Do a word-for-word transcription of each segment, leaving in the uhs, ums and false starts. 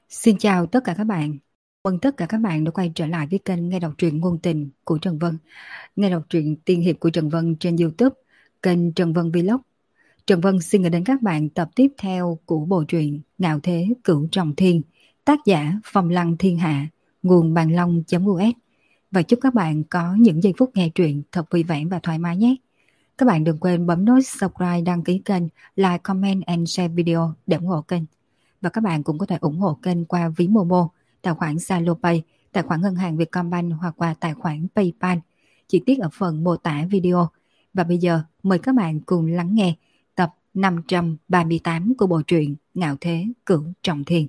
Xin chào tất cả các bạn. Mừng tất cả các bạn đã quay trở lại với kênh nghe đọc truyện ngôn tình của Trần Vân. Nghe đọc truyện tiên hiệp của Trần Vân trên YouTube, kênh Trần Vân Vlog. Trần Vân xin gửi đến các bạn tập tiếp theo của bộ truyện Ngạo Thế Cửu Trọng Thiên, tác giả Phong Lăng Thiên Hạ, nguồn bàn long.us. Và chúc các bạn có những giây phút nghe truyện thật vui vẻ và thoải mái nhé. Các bạn đừng quên bấm nút subscribe, đăng ký kênh, like, comment and share video để ủng hộ kênh. Và các bạn cũng có thể ủng hộ kênh qua ví Momo, tài khoản Zalopay, tài khoản ngân hàng Vietcombank hoặc qua tài khoản PayPal. Chi tiết ở phần mô tả video. Và bây giờ mời các bạn cùng lắng nghe tập năm trăm ba mươi tám của bộ truyện Ngạo Thế Cửu Trọng Thiên.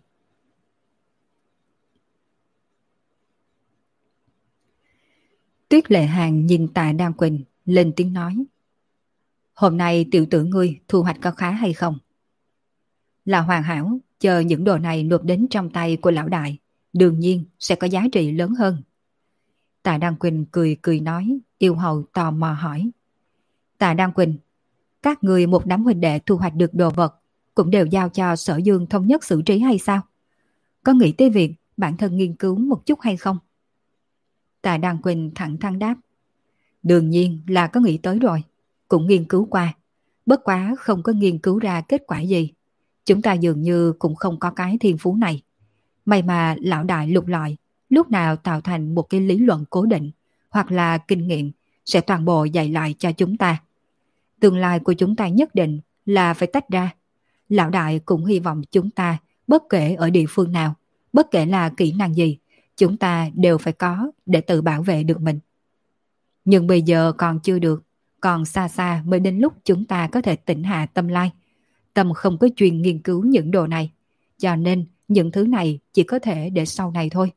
Tuyết Lệ Hàn nhìn Tạ Đan Quỳnh lên tiếng nói: Hôm nay tiểu tử ngươi thu hoạch có khá hay không? Là hoàn hảo, chờ những đồ này nộp đến trong tay của lão đại, đương nhiên sẽ có giá trị lớn hơn. Tạ Đan Quỳnh cười cười nói, yêu hầu tò mò hỏi. Tạ Đan Quỳnh, các người một đám huynh đệ thu hoạch được đồ vật, cũng đều giao cho Sở Dương thống nhất xử trí hay sao? Có nghĩ tới việc bản thân nghiên cứu một chút hay không? Tạ Đan Quỳnh thẳng thắn đáp. Đương nhiên là có nghĩ tới rồi, cũng nghiên cứu qua. Bất quá không có nghiên cứu ra kết quả gì. Chúng ta dường như cũng không có cái thiên phú này. May mà lão đại lục lọi, lúc nào tạo thành một cái lý luận cố định, hoặc là kinh nghiệm, sẽ toàn bộ dạy lại cho chúng ta. Tương lai của chúng ta nhất định là phải tách ra. Lão đại cũng hy vọng chúng ta, bất kể ở địa phương nào, bất kể là kỹ năng gì, chúng ta đều phải có để tự bảo vệ được mình. Nhưng bây giờ còn chưa được, còn xa xa mới đến lúc chúng ta có thể tĩnh hạ tâm lai. Tâm không có chuyên nghiên cứu những đồ này, cho nên những thứ này chỉ có thể để sau này thôi.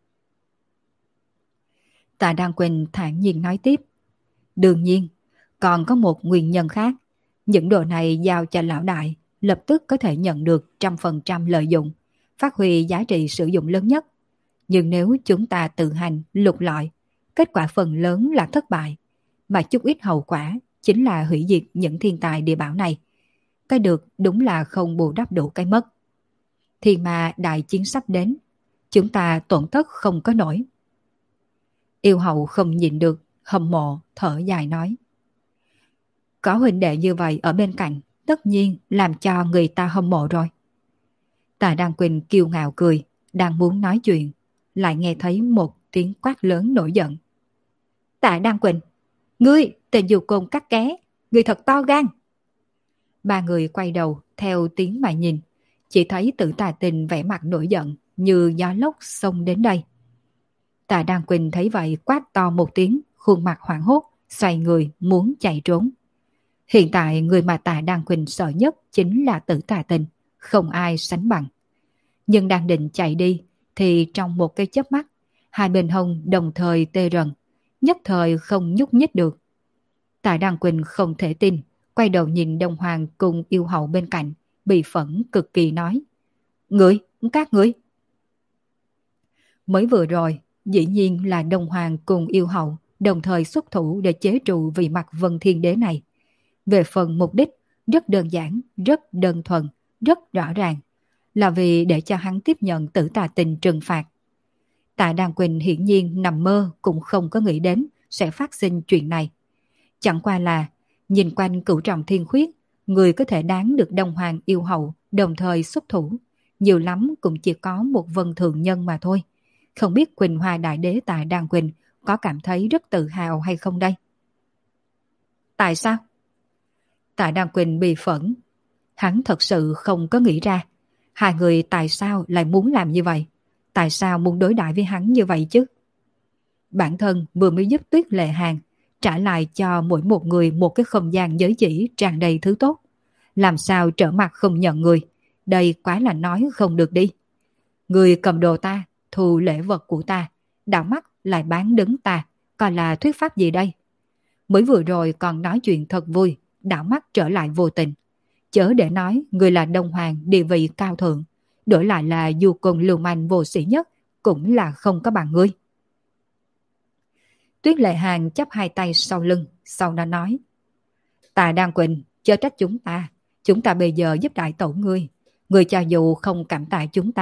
Tạ Đan Quỳnh thản nhiên nói tiếp. Đương nhiên, còn có một nguyên nhân khác. Những đồ này giao cho lão đại, lập tức có thể nhận được trăm phần trăm lợi dụng, phát huy giá trị sử dụng lớn nhất. Nhưng nếu chúng ta tự hành, lục lọi, kết quả phần lớn là thất bại, mà chút ít hậu quả chính là hủy diệt những thiên tài địa bảo này. Cái được đúng là không bù đắp đủ cái mất. Thì mà đại chiến sắp đến, chúng ta tổn thất không có nổi. Yêu hậu không nhịn được, hâm mộ, thở dài nói. Có huynh đệ như vậy ở bên cạnh, tất nhiên làm cho người ta hâm mộ rồi. Tạ Đan Quỳnh kiêu ngạo cười, đang muốn nói chuyện, lại nghe thấy một tiếng quát lớn nổi giận. Tạ Đan Quỳnh, ngươi tên dù côn cắt ké, ngươi thật to gan. Ba người quay đầu theo tiếng mà nhìn, chỉ thấy Tử Tà Tình vẻ mặt nổi giận như gió lốc xông đến đây. Tạ Đan Quỳnh thấy vậy quát to một tiếng, khuôn mặt hoảng hốt, xoay người muốn chạy trốn. Hiện tại người mà Tạ Đan Quỳnh sợ nhất chính là Tử Tà Tình, không ai sánh bằng. Nhưng đang định chạy đi thì trong một cái chớp mắt, hai bên hông đồng thời tê rần, nhất thời không nhúc nhích được. Tạ Đan Quỳnh không thể tin, quay đầu nhìn Đông Hoàng cùng yêu hậu bên cạnh, bị phẫn cực kỳ nói. Ngươi, các ngươi. Mới vừa rồi, dĩ nhiên là Đông Hoàng cùng yêu hậu đồng thời xuất thủ để chế trụ vị mặt Vân Thiên Đế này. Về phần mục đích, rất đơn giản, rất đơn thuần, rất rõ ràng, là vì để cho hắn tiếp nhận Tử Tà Tình trừng phạt. Tạ Đan Quỳnh hiển nhiên nằm mơ cũng không có nghĩ đến sẽ phát sinh chuyện này. Chẳng qua là nhìn quanh Cửu Trọng Thiên Khuyết, người có thể đáng được Đông Hoàng yêu hậu đồng thời xuất thủ, nhiều lắm cũng chỉ có một Vân Thường Nhân mà thôi. Không biết Quỳnh Hoa Đại Đế Tạ Đan Quỳnh có cảm thấy rất tự hào hay không đây? Tại sao? Tạ Đan Quỳnh bị phẫn. Hắn thật sự không có nghĩ ra hai người tại sao lại muốn làm như vậy, tại sao muốn đối đãi với hắn như vậy chứ. Bản thân vừa mới giúp Tuyết Lệ Hàn trả lại cho mỗi một người một cái không gian giới chỉ tràn đầy thứ tốt. Làm sao trở mặt không nhận người, đây quá là nói không được đi. Người cầm đồ ta, thu lễ vật của ta, đảo mắt lại bán đứng ta, coi là thuyết pháp gì đây? Mới vừa rồi còn nói chuyện thật vui, đảo mắt trở lại vô tình. Chớ để nói người là Đông Hoàng địa vị cao thượng, đổi lại là dù cùng lưu manh vô sĩ nhất, cũng là không có bằng ngươi. Tuyết Lệ Hàn chắp hai tay sau lưng, sau đó nói. Tạ Đan Quỳnh, chớ trách chúng ta. Chúng ta bây giờ giúp đại tổ ngươi. Ngươi cho dù không cảm tạ chúng ta,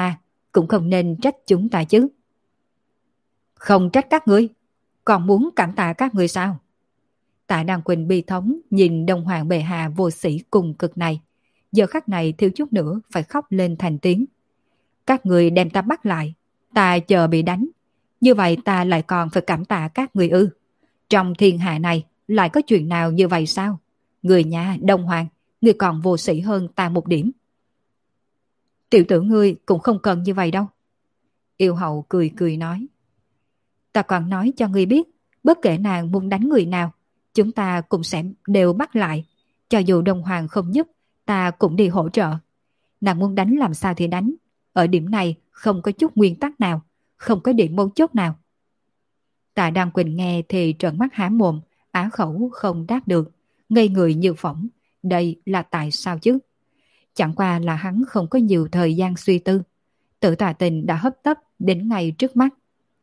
cũng không nên trách chúng ta chứ. Không trách các ngươi, còn muốn cảm tạ các ngươi sao? Tạ Đăng Quỳnh bi thống nhìn Đông Hoàng bệ hạ vô sĩ cùng cực này, giờ khắc này thiếu chút nữa phải khóc lên thành tiếng. Các người đem ta bắt lại, ta chờ bị đánh, như vậy ta lại còn phải cảm tạ các người ư? Trong thiên hạ này lại có chuyện nào như vậy sao? Người nhà Đông Hoàng, người còn vô sĩ hơn ta một điểm. Tiểu tử ngươi cũng không cần như vậy đâu. Yêu hậu cười cười nói. Ta còn nói cho ngươi biết, bất kể nàng muốn đánh người nào, chúng ta cũng sẽ đều bắt lại. Cho dù Đông Hoàng không giúp, ta cũng đi hỗ trợ. Nàng muốn đánh làm sao thì đánh. Ở điểm này không có chút nguyên tắc nào, không có điểm mấu chốt nào. Tạ Đăng Quỳnh nghe thì trợn mắt há mồm, á khẩu không đáp được, ngây người như phỏng. Đây là tại sao chứ? Chẳng qua là hắn không có nhiều thời gian suy tư. Tử Tà Tình đã hấp tấp đến ngay trước mắt.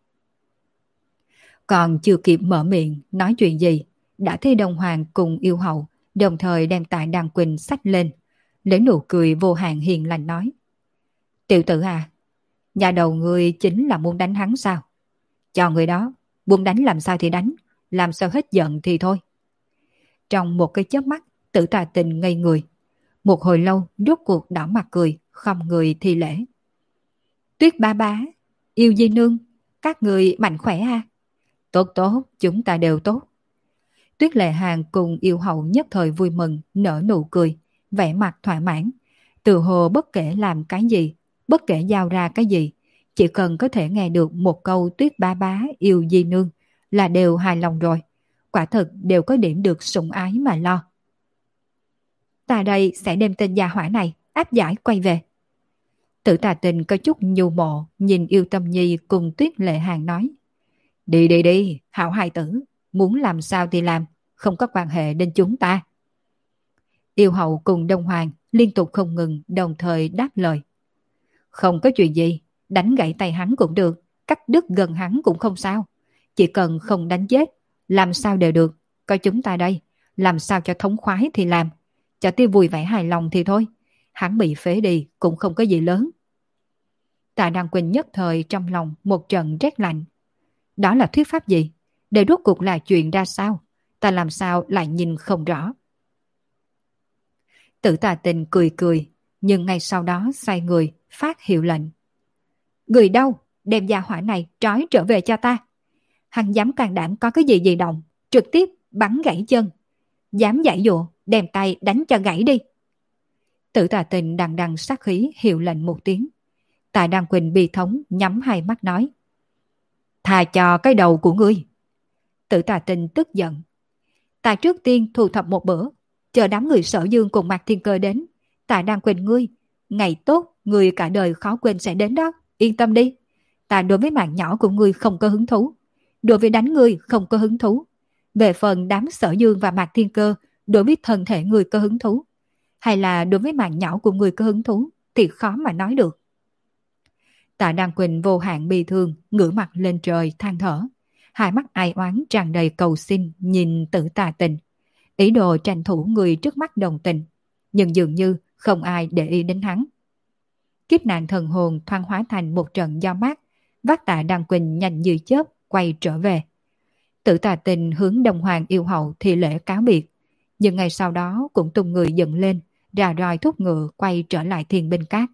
Còn chưa kịp mở miệng nói chuyện gì, đã thấy Đông Hoàng cùng yêu hậu đồng thời đem Tạ Đăng Quỳnh xách lên, lấy nụ cười vô hạn hiền lành nói. Tiểu tử à, nhà đầu ngươi chính là muốn đánh hắn sao? Cho người đó, muốn đánh làm sao thì đánh, làm sao hết giận thì thôi. Trong một cái chớp mắt, Tử Tà Tình ngây người. Một hồi lâu, rốt cuộc đỏ mặt cười, không người thi lễ. Tuyết ba bá, yêu di nương, các người mạnh khỏe à? Tốt tốt, chúng ta đều tốt. Tuyết Lệ Hàng cùng yêu hậu nhất thời vui mừng, nở nụ cười, vẻ mặt thỏa mãn. Từ hồ bất kể làm cái gì, bất kể giao ra cái gì, chỉ cần có thể nghe được một câu Tuyết ba bá yêu di nương là đều hài lòng rồi. Quả thực đều có điểm được sủng ái mà lo. Ta đây sẽ đem tên gia hỏa này áp giải quay về. Tử Tà Tình có chút nhu mộ nhìn Yêu Tâm Nhi cùng Tuyết Lệ Hàng nói. Đi đi đi, hảo hài tử, muốn làm sao thì làm, không có quan hệ đến chúng ta. Yêu hậu cùng Đông Hoàng liên tục không ngừng đồng thời đáp lời. Không có chuyện gì, đánh gãy tay hắn cũng được, cắt đứt gần hắn cũng không sao. Chỉ cần không đánh chết, làm sao đều được, có chúng ta đây, làm sao cho thống khoái thì làm, cho tiêu vui vẻ hài lòng thì thôi, hắn bị phế đi cũng không có gì lớn. Tạ Đăng Quỳnh nhất thời trong lòng một trận rét lạnh. Đó là thuyết pháp gì? Để rốt cuộc là chuyện ra sao? Ta làm sao lại nhìn không rõ? Tử Tà Tình cười cười, nhưng ngay sau đó xoay người, phát hiệu lệnh. Người đâu? Đem gia hỏa này trói trở về cho ta. Hắn dám can đảm có cái gì gì động, trực tiếp bắn gãy chân. Dám giải dụa, đem tay đánh cho gãy đi. Tử Tà Tình đằng đằng sát khí hiệu lệnh một tiếng. Tạ Đăng Quỳnh bi thống nhắm hai mắt nói. Thà cho cái đầu của ngươi. Tử Tà Tình tức giận. Ta trước tiên thu thập một bữa, chờ đám người Sở Dương cùng Mạc Thiên Cơ đến. Ta đang quên ngươi, ngày tốt ngươi cả đời khó quên sẽ đến đó, yên tâm đi. Ta đối với mạng nhỏ của ngươi không có hứng thú, đối với đánh ngươi không có hứng thú. Về phần đám Sở Dương và Mạc Thiên Cơ, đối với thân thể ngươi có hứng thú, hay là đối với mạng nhỏ của ngươi có hứng thú thì khó mà nói được. Tạ Đăng Quỳnh vô hạn bi thương, ngửa mặt lên trời than thở, hai mắt ai oán tràn đầy cầu xin nhìn Tử Tà Tình, ý đồ tranh thủ người trước mắt đồng tình, nhưng dường như không ai để ý đến hắn. Kiếp nạn thần hồn thoáng hóa thành một trận gió mát, vác Tạ Đăng Quỳnh nhanh như chớp quay trở về. Tử Tà Tình hướng Đông Hoàng yêu hậu thì lễ cáo biệt, nhưng ngày sau đó cũng tung người dựng lên, rà roi thúc ngựa quay trở lại Thiên Binh Các.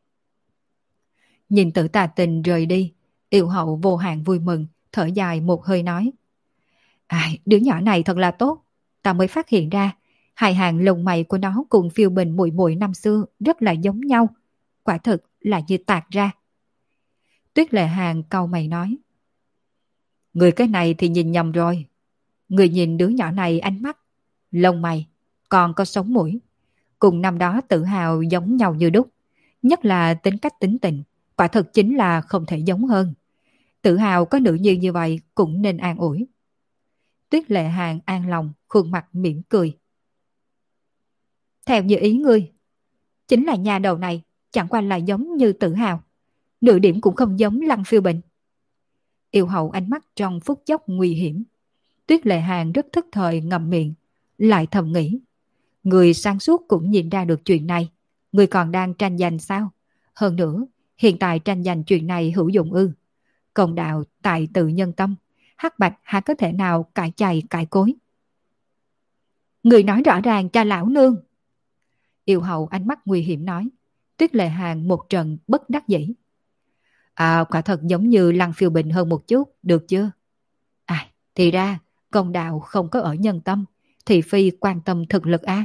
Nhìn Tử Tà Tình rời đi, yêu hậu vô hạn vui mừng, thở dài một hơi nói. Ai, đứa nhỏ này thật là tốt, ta mới phát hiện ra, hai hàng lông mày của nó cùng Phiêu Bình muội muội năm xưa rất là giống nhau, quả thực là như tạc ra. Tuyết Lệ Hàng cau mày nói. Người cái này thì nhìn nhầm rồi, người nhìn đứa nhỏ này ánh mắt, lông mày, còn có sống mũi, cùng năm đó tự hào giống nhau như đúc, nhất là tính cách tính tình, quả thực chính là không thể giống hơn. Tự hào có nữ nhi như vậy cũng nên an ủi. Tuyết Lệ Hàng an lòng, khuôn mặt mỉm cười. Theo như ý ngươi, chính là nhà đầu này chẳng qua là giống như Tự hào, nửa điểm cũng không giống Lăng Phiêu Bình. Yêu hậu ánh mắt trong phút chốc nguy hiểm. Tuyết Lệ Hàng rất thức thời ngậm miệng, lại thầm nghĩ. Người sáng suốt cũng nhìn ra được chuyện này, người còn đang tranh giành sao? Hơn nữa, Hiện tại tranh giành chuyện này hữu dụng ư? Công đạo tại tự nhân tâm, hắc bạch há có thể nào cãi chày cãi cối? Người nói rõ ràng cho lão nương. Yêu hậu ánh mắt nguy hiểm nói. Tuyết Lệ Hàng một trận bất đắc dĩ. À, quả thật giống như Lăng Phiêu Bình hơn một chút, được chưa? À, thì ra, công đạo không có ở nhân tâm, thì phi quan tâm thực lực a. À.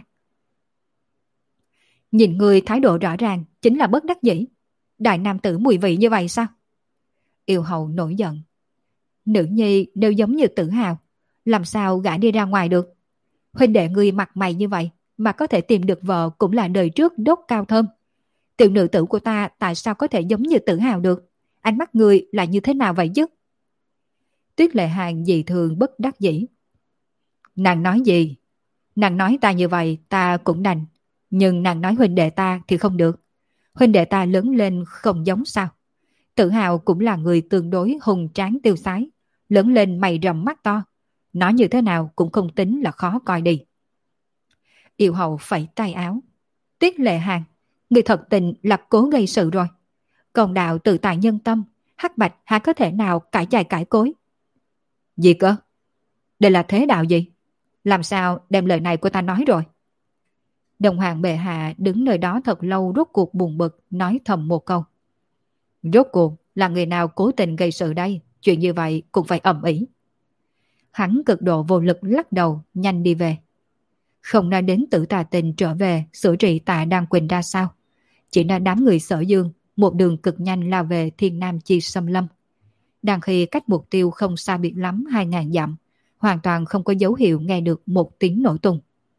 Nhìn người thái độ rõ ràng chính là bất đắc dĩ. Đại nam tử mùi vị như vậy sao? Yêu hậu nổi giận. Nữ nhi đều giống như Tử Hào, làm sao gả đi ra ngoài được? Huynh đệ người mặt mày như vậy mà có thể tìm được vợ cũng là đời trước đốt cao thơm. Tiểu nữ tử của ta tại sao có thể giống như Tử Hào được? Ánh mắt người là như thế nào vậy chứ? Tuyết Lệ Hàng dị thường bất đắc dĩ. Nàng nói gì? Nàng nói ta như vậy ta cũng đành. Nhưng nàng nói huynh đệ ta thì không được. Huynh đệ ta lớn lên không giống sao? Tử Hào cũng là người tương đối hùng tráng tiêu sái. Lớn lên mày rậm mắt to. Nói như thế nào cũng không tính là khó coi đi. Yêu hậu phẩy tay áo. Tuyết Lệ Hàng, người thật tình là cố gây sự rồi. Công đạo tự tại nhân tâm, hắc bạch há có thể nào cãi chày cãi cối? Gì cơ? Đây là thế đạo gì? Làm sao đem lời này của ta nói rồi? Đồng hoàng bệ hạ đứng nơi đó thật lâu rốt cuộc buồn bực nói thầm một câu. Rốt cuộc là người nào cố tình gây sự đây? Chuyện như vậy cũng phải ầm ĩ. Hắn cực độ vô lực lắc đầu nhanh đi về. Không nói đến Tử Tà Tình trở về xử trị Tạ Đan Quỳnh ra sao. Chỉ là đám người Sở Dương một đường cực nhanh lao về Thiên Nam Chi Xâm Lâm. Đang khi cách mục tiêu không xa biệt lắm hai ngàn dặm, hoàn toàn không có dấu hiệu nghe được một tiếng nổ tung.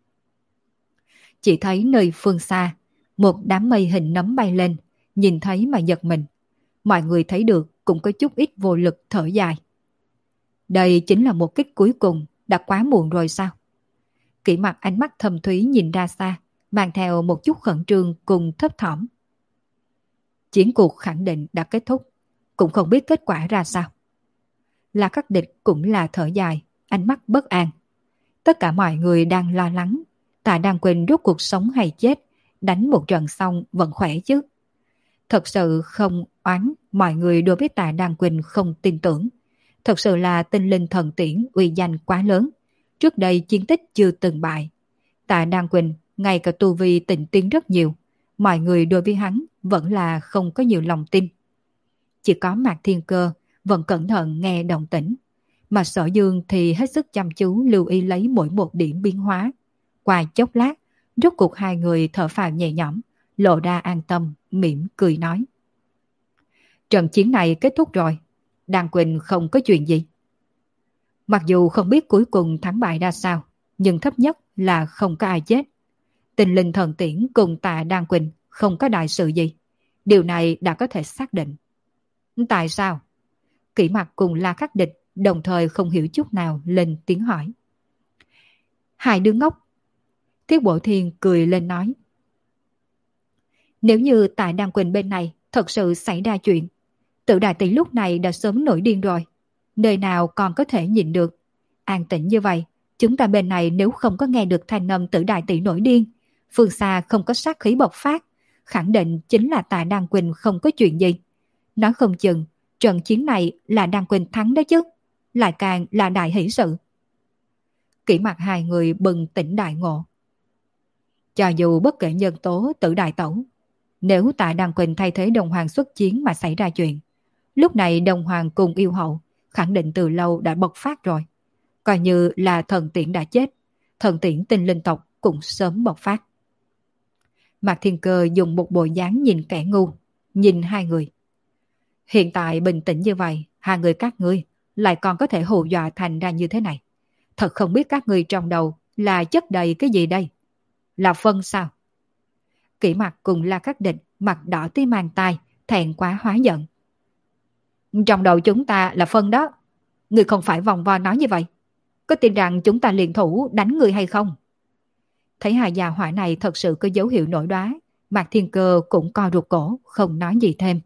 Chỉ thấy nơi phương xa, một đám mây hình nấm bay lên, nhìn thấy mà giật mình. Mọi người thấy được cũng có chút ít vô lực thở dài. Đây chính là một kích cuối cùng, đã quá muộn rồi sao? Kỷ Mặc ánh mắt thâm thúy nhìn ra xa, mang theo một chút khẩn trương cùng thấp thỏm. Chiến cuộc khẳng định đã kết thúc, cũng không biết kết quả ra sao. La Khắc Địch cũng là thở dài, ánh mắt bất an. Tất cả mọi người đang lo lắng, Tạ Đan Quỳnh rốt cuộc sống hay chết, đánh một trận xong vẫn khỏe chứ. Thật sự không oán mọi người đối với Tạ Đan Quỳnh không tin tưởng. Thật sự là tinh linh thần tiễn uy danh quá lớn. Trước đây chiến tích chưa từng bại. Tạ Đan Quỳnh ngay cả tu vi tịnh tiến rất nhiều. Mọi người đối với hắn vẫn là không có nhiều lòng tin. Chỉ có Mạc Thiên Cơ vẫn cẩn thận nghe động tĩnh. Mà Sở Dương thì hết sức chăm chú lưu ý lấy mỗi một điểm biến hóa. Qua chốc lát, rốt cuộc hai người thở phào nhẹ nhõm, lộ ra an tâm, mỉm cười nói. Trận chiến này kết thúc rồi, Đan Quỳnh không có chuyện gì. Mặc dù không biết cuối cùng thắng bại ra sao, nhưng thấp nhất là không có ai chết. Tình linh thần tiễn cùng Tạ Đan Quỳnh không có đại sự gì. Điều này đã có thể xác định. Tại sao? Kỷ Mặc cùng La Khắc Địch đồng thời không hiểu chút nào lên tiếng hỏi. Hai đứa ngốc. Thiết Bộ Thiên cười lên nói. Nếu như tại Đan Quỳnh bên này thật sự xảy ra chuyện, Tử Đại Tỷ lúc này đã sớm nổi điên rồi. Nơi nào còn có thể nhịn được. An tĩnh như vậy, chúng ta bên này nếu không có nghe được thanh âm Tử Đại Tỷ nổi điên, phương xa không có sát khí bộc phát, khẳng định chính là Tạ Đan Quỳnh không có chuyện gì. Nói không chừng, trận chiến này là Đan Quỳnh thắng đó chứ, lại càng là đại hỷ sự. Kỷ Mặc hai người bừng tỉnh đại ngộ. Cho dù bất kể nhân tố Tử Đại Tẩu, nếu Tạ Đan Quỳnh thay thế Đồng Hoàng xuất chiến mà xảy ra chuyện, lúc này Đồng Hoàng cùng yêu hậu khẳng định từ lâu đã bộc phát rồi. Coi như là thần tiễn đã chết, thần tiễn tinh linh tộc cũng sớm bộc phát. Mạc Thiên Cơ dùng một bộ dáng nhìn kẻ ngu, nhìn hai người. Hiện tại bình tĩnh như vậy, hai người các ngươi lại còn có thể hù dọa thành ra như thế này. Thật không biết các ngươi trong đầu là chất đầy cái gì đây? Là phân sao? Kỷ Mặc cùng La Khắc Địch mặt đỏ tí mang tai, thẹn quá hóa giận. Trong đầu chúng ta là phân đó. Ngươi không phải vòng vo nói như vậy. Có tin rằng chúng ta liền thủ đánh người hay không? Thấy hai già hỏa này thật sự có dấu hiệu nổi đoá, Mạc Thiên Cơ cũng co ruột cổ, không nói gì thêm.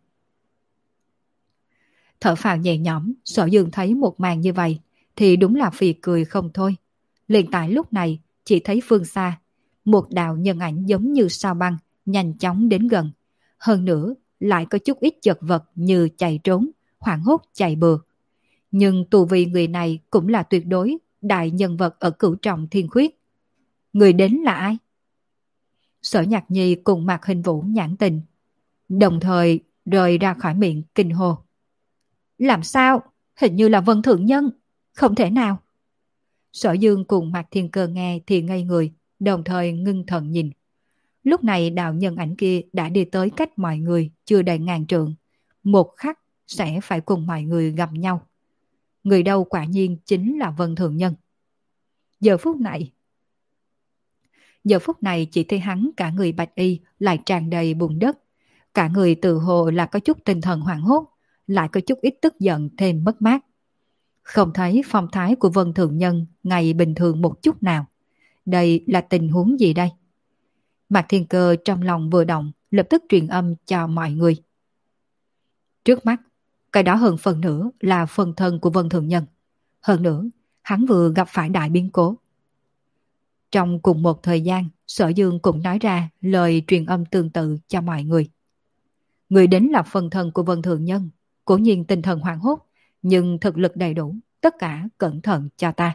Thở phào nhẹ nhõm, Sở Dương thấy một màn như vậy, thì đúng là phì cười không thôi. Liền tại lúc này, chỉ thấy phương xa, một đạo nhân ảnh giống như sao băng, nhanh chóng đến gần. Hơn nữa, lại có chút ít chật vật như chạy trốn, hoảng hốt chạy bừa. Nhưng tu vi người này cũng là tuyệt đối đại nhân vật ở cửu trọng thiên khuyết. Người đến là ai? Sở Nhạc Nhi cùng Mạc Hình Vũ nhãn tình, đồng thời rời ra khỏi miệng kinh hô. Làm sao? Hình như là Vân Thượng Nhân. Không thể nào. Sở Dương cùng Mạc Thiên Cơ nghe thì ngây người, đồng thời ngưng thần nhìn. Lúc này đạo nhân ảnh kia đã đi tới cách mọi người chưa đầy ngàn trượng. Một khắc sẽ phải cùng mọi người gặp nhau. Người đâu quả nhiên chính là Vân Thượng Nhân. Giờ phút này, giờ phút này chỉ thấy hắn cả người bạch y lại tràn đầy bùn đất. Cả người tự hồ là có chút tinh thần hoảng hốt, lại có chút ít tức giận thêm mất mát. Không thấy phong thái của Vân Thượng Nhân ngày bình thường một chút nào. Đây là tình huống gì đây? Mạc Thiên Cơ trong lòng vừa động, lập tức truyền âm cho mọi người. Trước mắt, cái đó hơn phần nữa là phần thân của Vân Thượng Nhân. Hơn nữa, hắn vừa gặp phải đại biến cố. Trong cùng một thời gian, Sở Dương cũng nói ra lời truyền âm tương tự cho mọi người. Người đến là phần thân của Vân Thượng Nhân, cố nhiên tinh thần hoảng hốt, nhưng thực lực đầy đủ, tất cả cẩn thận cho ta.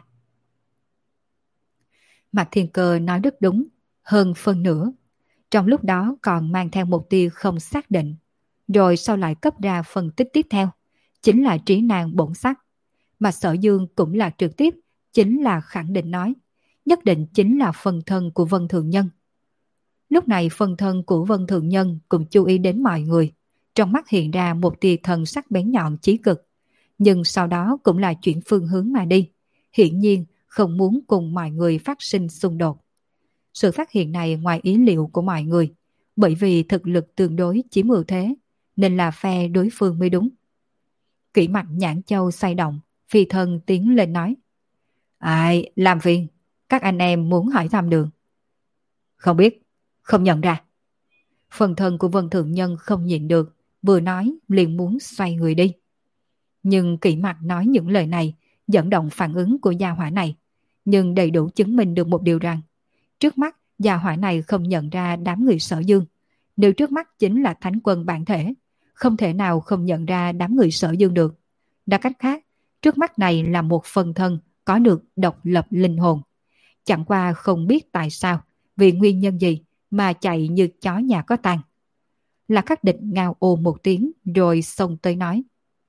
Mạc Thiên Cơ nói rất đúng, hơn phân nửa. Trong lúc đó còn mang theo một tia không xác định, rồi sau lại cấp ra phân tích tiếp theo, chính là trí năng bổn sắc. Mà Sở Dương cũng là trực tiếp, chính là khẳng định nói, nhất định chính là phần thân của Vân Thượng Nhân. Lúc này phần thân của Vân Thượng Nhân cũng chú ý đến mọi người, trong mắt hiện ra một tia thần sắc bén nhọn chí cực, nhưng sau đó cũng là chuyển phương hướng mà đi, hiển nhiên không muốn cùng mọi người phát sinh xung đột. Sự phát hiện này ngoài ý liệu của mọi người, bởi vì thực lực tương đối chiếm ưu thế, nên là phe đối phương mới đúng. Kỷ Mặt Nhãn Châu xoay động, phi thân tiến lên nói. Ai, làm phiền, các anh em muốn hỏi thăm đường. Không biết, không nhận ra. Phần thân của Vân Thượng Nhân không nhịn được, vừa nói liền muốn xoay người đi. Nhưng Kỷ Mặt nói những lời này, dẫn động phản ứng của gia hỏa này, nhưng đầy đủ chứng minh được một điều rằng, trước mắt gia hỏa này không nhận ra đám người Sở Dương. Nếu trước mắt chính là thánh quân bản thể, không thể nào không nhận ra đám người Sở Dương được. Nói cách khác, trước mắt này là một phần thân có được độc lập linh hồn. Chẳng qua không biết tại sao, vì nguyên nhân gì mà chạy như chó nhà có tang. Là Khắc Địch ngao ồ một tiếng rồi xông tới nói.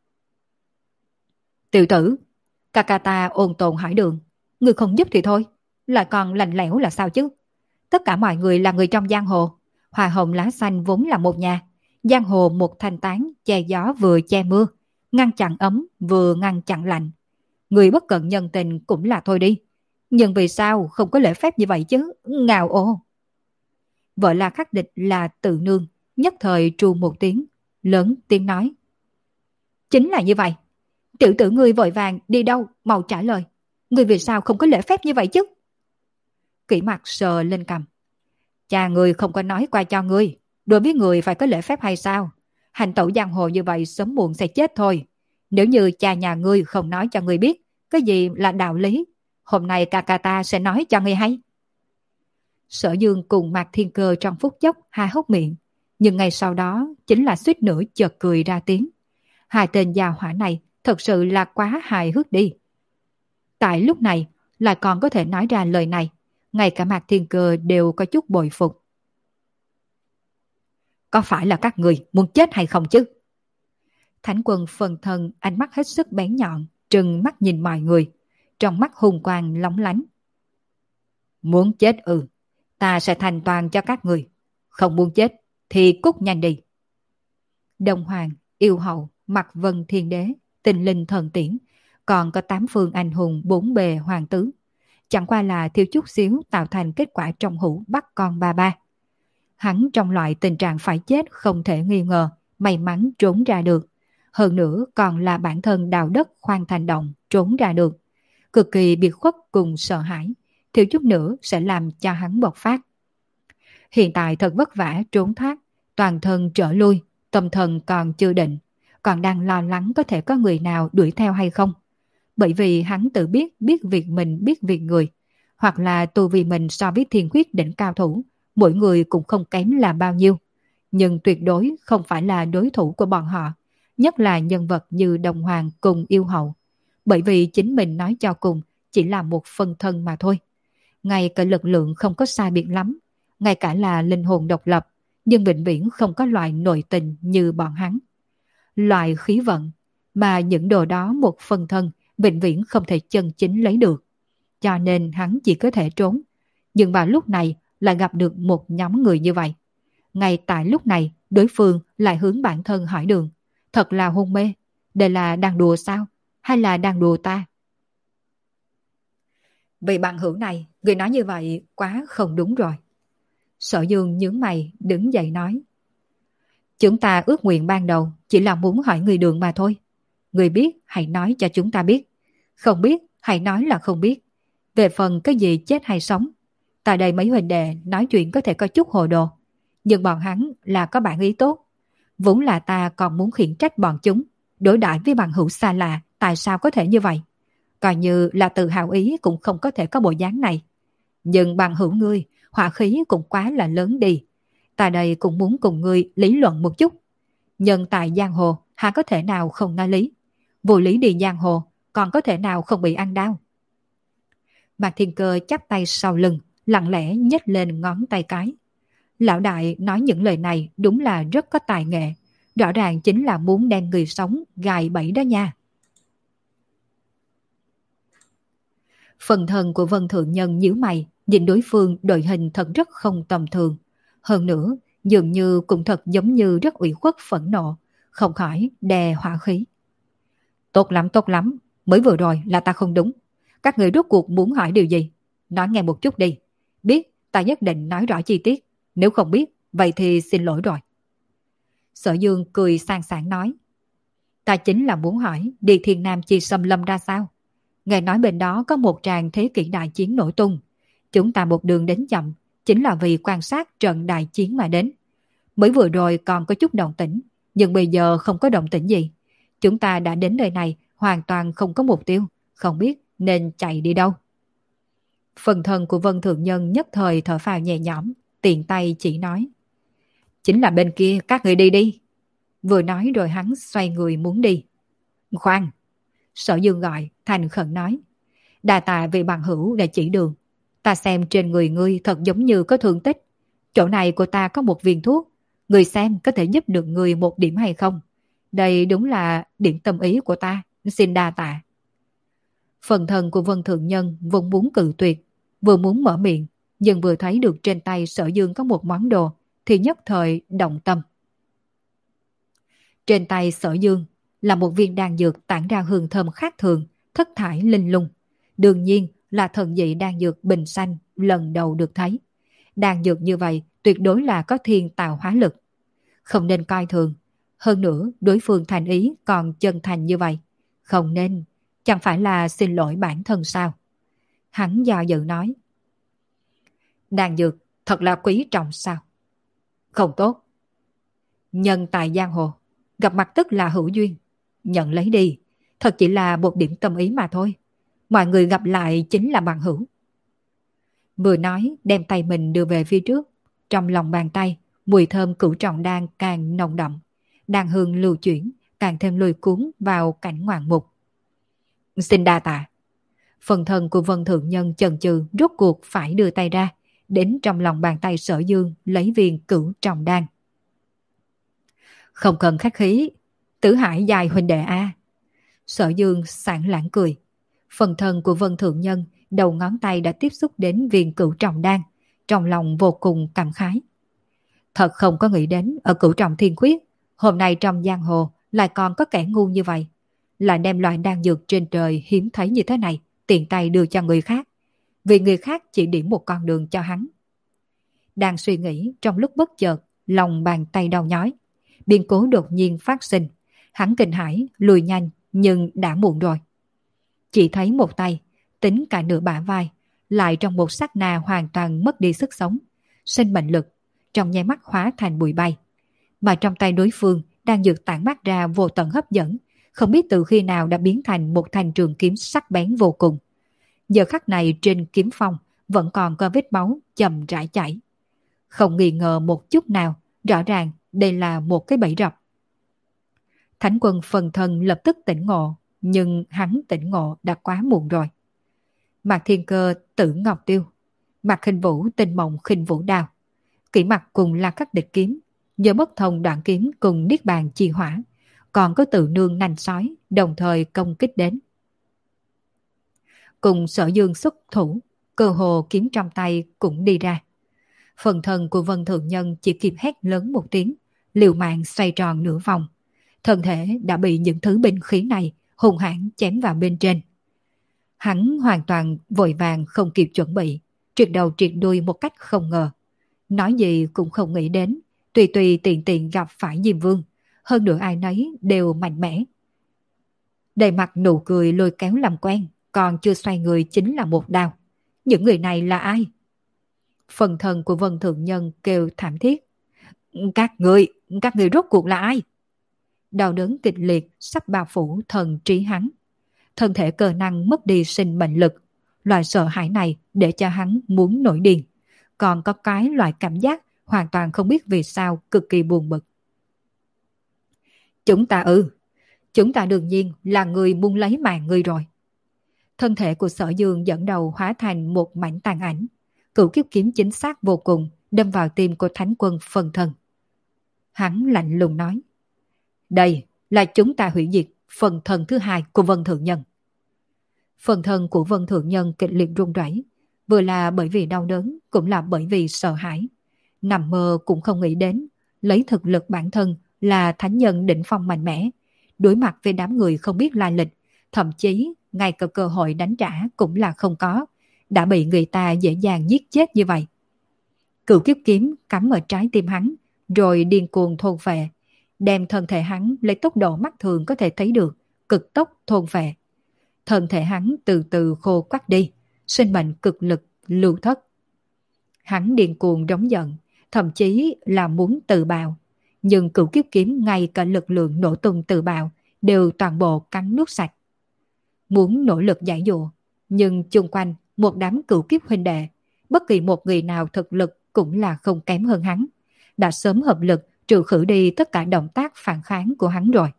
Tiểu tử, ca ca ta ôn tồn hỏi đường, người không giúp thì thôi, lại còn lạnh lẽo là sao chứ? Tất cả mọi người là người trong giang hồ, hoa hồng lá xanh vốn là một nhà, giang hồ một thanh tán che gió vừa che mưa, ngăn chặn ấm vừa ngăn chặn lạnh. Người bất cận nhân tình cũng là thôi đi, nhưng vì sao không có lễ phép như vậy chứ? Ngào ô. Vợ là Khắc Địch là Tự Nương, nhất thời tru một tiếng, lớn tiếng nói. Chính là như vậy. Tiểu tử ngươi vội vàng đi đâu, mau trả lời. Ngươi vì sao không có lễ phép như vậy chứ? Kỷ Mặt sờ lên cằm. Cha ngươi không có nói qua cho ngươi, đối với người phải có lễ phép hay sao? Hành tẩu giang hồ như vậy sớm muộn sẽ chết thôi. Nếu như cha nhà ngươi không nói cho ngươi biết cái gì là đạo lý, hôm nay ca ca ta sẽ nói cho ngươi hay. Sở Dương cùng Mạc Thiên Cơ trong phút chốc há hốc miệng, nhưng ngay sau đó chính là suýt nữa chợt cười ra tiếng. Hai tên già hỏa này thật sự là quá hài hước đi. Tại lúc này lại còn có thể nói ra lời này, ngay cả Mạc Thiên Cơ đều có chút bội phục. Có phải là các người muốn chết hay không chứ? Thánh quân phần thân ánh mắt hết sức bén nhọn, trừng mắt nhìn mọi người, trong mắt hùng quang lóng lánh. Muốn chết ừ, ta sẽ thành toàn cho các người. Không muốn chết thì cút nhanh đi. Đông Hoàng, Yêu Hậu, Mạc Vân Thiên Đế, Tinh Linh Thần Tiễn, còn có tám phương anh hùng bốn bề hoàng tứ. Chẳng qua là thiếu chút xíu tạo thành kết quả trong hũ bắt con ba ba. Hắn trong loại tình trạng phải chết không thể nghi ngờ, may mắn trốn ra được. Hơn nữa còn là bản thân đào đất khoan thành động trốn ra được. Cực kỳ biệt khuất cùng sợ hãi, thiếu chút nữa sẽ làm cho hắn bộc phát. Hiện tại thật vất vả trốn thoát, toàn thân trở lui, tâm thần còn chưa định, còn đang lo lắng có thể có người nào đuổi theo hay không. Bởi vì hắn tự biết biết việc mình biết việc người, hoặc là tu vì mình so với thiên khuyết đỉnh cao thủ, mỗi người cũng không kém là bao nhiêu. nhưng tuyệt đối không phải là đối thủ của bọn họ, nhất là nhân vật như Đồng Hoàng cùng Yêu Hậu, bởi vì chính mình nói cho cùng chỉ là một phân thân mà thôi. Ngay cả lực lượng không có sai biệt lắm, ngay cả là linh hồn độc lập, nhưng vĩnh viễn không có loại nội tình như bọn hắn. Loại khí vận mà những đồ đó một phân thân vĩnh viễn không thể chân chính lấy được. Cho nên hắn chỉ có thể trốn. Nhưng vào lúc này lại gặp được một nhóm người như vậy. Ngay tại lúc này đối phương lại hướng bản thân hỏi đường. Thật là hôn mê. Đây là đang đùa sao? Hay là đang đùa ta? Vì bằng hữu này, người nói như vậy quá không đúng rồi. Sở Dương nhướng mày đứng dậy nói. Chúng ta ước nguyện ban đầu chỉ là muốn hỏi người đường mà thôi. Người biết hãy nói cho chúng ta biết. Không biết hãy nói là không biết. Về phần cái gì chết hay sống, tại đây mấy huynh đệ nói chuyện có thể có chút hồ đồ. Nhưng bọn hắn là có bản ý tốt. Vốn là ta còn muốn khiển trách bọn chúng. Đối đãi với bằng hữu xa lạ, tại sao có thể như vậy? Coi như là từ hào ý cũng không có thể có bộ dáng này. Nhưng bằng hữu ngươi, hỏa khí cũng quá là lớn đi. Ta đây cũng muốn cùng ngươi lý luận một chút. Nhân tại giang hồ, há có thể nào không nói lý? Vô lý đi giang hồ, còn có thể nào không bị ăn đau? Mạc Thiên Cơ chắp tay sau lưng, lặng lẽ nhếch lên ngón tay cái. Lão đại nói những lời này đúng là rất có tài nghệ. Rõ ràng chính là muốn đem người sống gài bẫy đó nha. Phần thân của Vân Thượng Nhân nhíu mày, nhìn đối phương đội hình thật rất không tầm thường. Hơn nữa, dường như cũng thật giống như rất ủy khuất phẫn nộ, không khỏi đè hỏa khí. Tốt lắm, tốt lắm, mới vừa rồi là ta không đúng. Các người rốt cuộc muốn hỏi điều gì? Nói nghe một chút đi. Biết, ta nhất định nói rõ chi tiết. Nếu không biết, vậy thì xin lỗi rồi. Sở Dương cười sang sảng nói. Ta chính là muốn hỏi Địa Thiên Nam Chi xâm lâm ra sao? Nghe nói bên đó có một tràng thế kỷ đại chiến nổ tung. Chúng ta một đường đến chậm, chính là vì quan sát trận đại chiến mà đến. Mới vừa rồi còn có chút động tĩnh, nhưng bây giờ không có động tĩnh gì. Chúng ta đã đến nơi này hoàn toàn không có mục tiêu, không biết nên chạy đi đâu. Phần thân của Vân Thượng Nhân nhất thời thở phào nhẹ nhõm, tiện tay chỉ nói. Chính là bên kia, các người đi đi. Vừa nói rồi hắn xoay người muốn đi. Khoan! Sở Dương gọi, thành khẩn nói. Đà tạ vì bằng hữu đã chỉ đường. Ta xem trên người ngươi thật giống như có thương tích. Chỗ này của ta có một viên thuốc. Người xem có thể giúp được người một điểm hay không? Đây đúng là điểm tâm ý của ta. Xin đa tạ. Phần thân của Vân Thượng Nhân vốn muốn cự tuyệt. Vừa muốn mở miệng, nhưng vừa thấy được trên tay Sở Dương có một món đồ, thì nhất thời động tâm. Trên tay Sở Dương là một viên đan dược tản ra hương thơm khác thường, thất thải linh lung. Đương nhiên là thần dị đan dược bình xanh lần đầu được thấy. Đan dược như vậy tuyệt đối là có thiên tạo hóa lực. Không nên coi thường. Hơn nữa đối phương thành ý còn chân thành như vậy. Không nên, chẳng phải là xin lỗi bản thân sao? Hắn do dự nói. Đan dược thật là quý trọng sao? Không tốt. Nhân tại giang hồ, gặp mặt tức là hữu duyên. Nhận lấy đi, thật chỉ là một điểm tâm ý mà thôi. Mọi người gặp lại chính là bằng hữu. Vừa nói đem tay mình đưa về phía trước. Trong lòng bàn tay, mùi thơm cửu trọng đan càng nồng đậm. Đan hương lưu chuyển, càng thêm lôi cuốn vào cảnh ngoạn mục. Xin đa tạ. Phần thân của Vân Thượng Nhân chần chừ rốt cuộc phải đưa tay ra, đến trong lòng bàn tay Sở Dương lấy viên cửu trọng đan. Không cần khách khí, Tử Hải dài huynh đệ a. Sở Dương sảng lãng cười. Phần thân của Vân Thượng Nhân đầu ngón tay đã tiếp xúc đến viên cửu trọng đan, trong lòng vô cùng cảm khái. Thật không có nghĩ đến ở cửu trọng thiên quyết, hôm nay trong giang hồ lại còn có kẻ ngu như vậy, lại đem loại đan dược trên trời hiếm thấy như thế này tiện tay đưa cho người khác, vì người khác chỉ điểm một con đường cho hắn. Đang suy nghĩ trong lúc bất chợt, lòng bàn tay đau nhói, biến cố đột nhiên phát sinh, hắn kinh hãi lùi nhanh nhưng đã muộn rồi. Chỉ thấy một tay, tính cả nửa bả vai, lại trong một sát na hoàn toàn mất đi sức sống, sinh mệnh lực, trong nháy mắt hóa thành bụi bay. Mà trong tay đối phương đang dược tản mát ra vô tận hấp dẫn, không biết từ khi nào đã biến thành một thanh trường kiếm sắc bén vô cùng. Giờ khắc này trên kiếm phong vẫn còn có vết máu chậm rãi chảy. Không nghi ngờ một chút nào, rõ ràng đây là một cái bẫy rập. Thánh quân phần thân lập tức tỉnh ngộ, nhưng hắn tỉnh ngộ đã quá muộn rồi. Mạc Thiên Cơ Tử Ngọc Tiêu, Mạc Khinh Vũ Tinh Mộng Khinh Vũ Đao, Kỷ Mặc cùng La Khắc Địch Kiếm, Giờ Bất Thông Đoạn Kiếm cùng Niết Bàn Chi Hỏa, còn có Tự Nương Nanh Sói đồng thời công kích đến. Cùng Sở Dương xuất thủ, cơ hồ kiếm trong tay cũng đi ra. Phần thân của Vân Thượng Nhân chỉ kịp hét lớn một tiếng, liều mạng xoay tròn nửa vòng. Thân thể đã bị những thứ binh khí này hung hãn chém vào bên trên. Hắn hoàn toàn vội vàng không kịp chuẩn bị, triệt đầu triệt đuôi một cách không ngờ. Nói gì cũng không nghĩ đến, tùy tùy tiện tiện gặp phải Diêm Vương, hơn nữa ai nấy đều mạnh mẽ. Đầy mặt nụ cười lôi kéo làm quen, còn chưa xoay người chính là một đao. Những người này là ai? Phần thân của Vân Thượng Nhân kêu thảm thiết. Các người, các người rốt cuộc là ai? Đau đớn kịch liệt sắp bao phủ thần trí hắn. Thân thể cơ năng mất đi sinh mệnh lực. Loại sợ hãi này để cho hắn muốn nổi điên. Còn có cái loại cảm giác hoàn toàn không biết vì sao cực kỳ buồn bực. Chúng ta ư, chúng ta đương nhiên là người muốn lấy mạng người rồi. Thân thể của Sở Dương dẫn đầu hóa thành một mảnh tàn ảnh. Cửu kiếp kiếm chính xác vô cùng đâm vào tim của Thánh Quân phần thân. Hắn lạnh lùng nói, đây là chúng ta hủy diệt phần thân thứ hai của Vân Thượng Nhân. Phần thân của Vân Thượng Nhân kịch liệt run rẩy, vừa là bởi vì đau đớn, cũng là bởi vì sợ hãi. Nằm mơ cũng không nghĩ đến, lấy thực lực bản thân là thánh nhân đỉnh phong mạnh mẽ, đối mặt với đám người không biết lai lịch, thậm chí ngay cả cơ hội đánh trả cũng là không có, đã bị người ta dễ dàng giết chết như vậy. Cửu kiếp kiếm cắm ở trái tim hắn, rồi điên cuồng thôn phệ, đem thân thể hắn lấy tốc độ mắt thường có thể thấy được, cực tốc thôn phệ. Thân thể hắn từ từ khô quắt đi, sinh mệnh cực lực lưu thất. Hắn điên cuồng rống giận, thậm chí là muốn tự bào, nhưng cửu kiếp kiếm ngay cả lực lượng nổ tung tự bào đều toàn bộ cắn nuốt sạch. Muốn nỗ lực giải dụa, nhưng chung quanh một đám cửu kiếp huynh đệ, bất kỳ một người nào thực lực cũng là không kém hơn hắn, đã sớm hợp lực trừ khử đi tất cả động tác phản kháng của hắn rồi.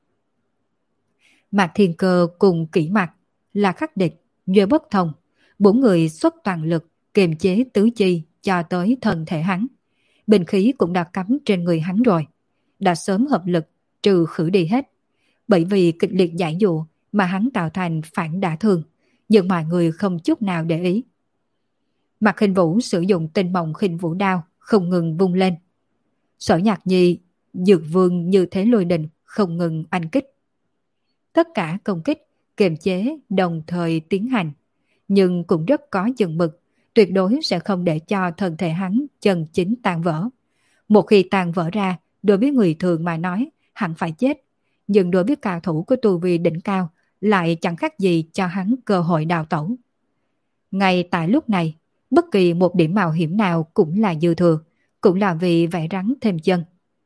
Mạc Thiên Cơ cùng Kỷ Mặc, La Khắc Địch, Duy Bất Thông, bốn người xuất toàn lực kiềm chế tứ chi cho tới thân thể hắn. Bình khí cũng đã cắm trên người hắn rồi, đã sớm hợp lực trừ khử đi hết. Bởi vì kịch liệt giải dụ mà hắn tạo thành phản đả thương, nhưng mọi người không chút nào để ý. Mạc Khinh Vũ sử dụng Tinh Mộng Khinh Vũ Đao không ngừng vung lên. Sở Nhạc Nhi, Dược Vương như thế lôi đình không ngừng oanh kích. Tất cả công kích kiềm chế đồng thời tiến hành, nhưng cũng rất có chừng mực, tuyệt đối sẽ không để cho thân thể hắn chân chính tan vỡ. Một khi tan vỡ ra, đối với người thường mà nói hẳn phải chết, nhưng đối với cao thủ của tu vi đỉnh cao lại chẳng khác gì cho hắn cơ hội đào tẩu. Ngay tại lúc này, bất kỳ một điểm mạo hiểm nào cũng là dư thừa, cũng là vì vẽ rắn thêm chân.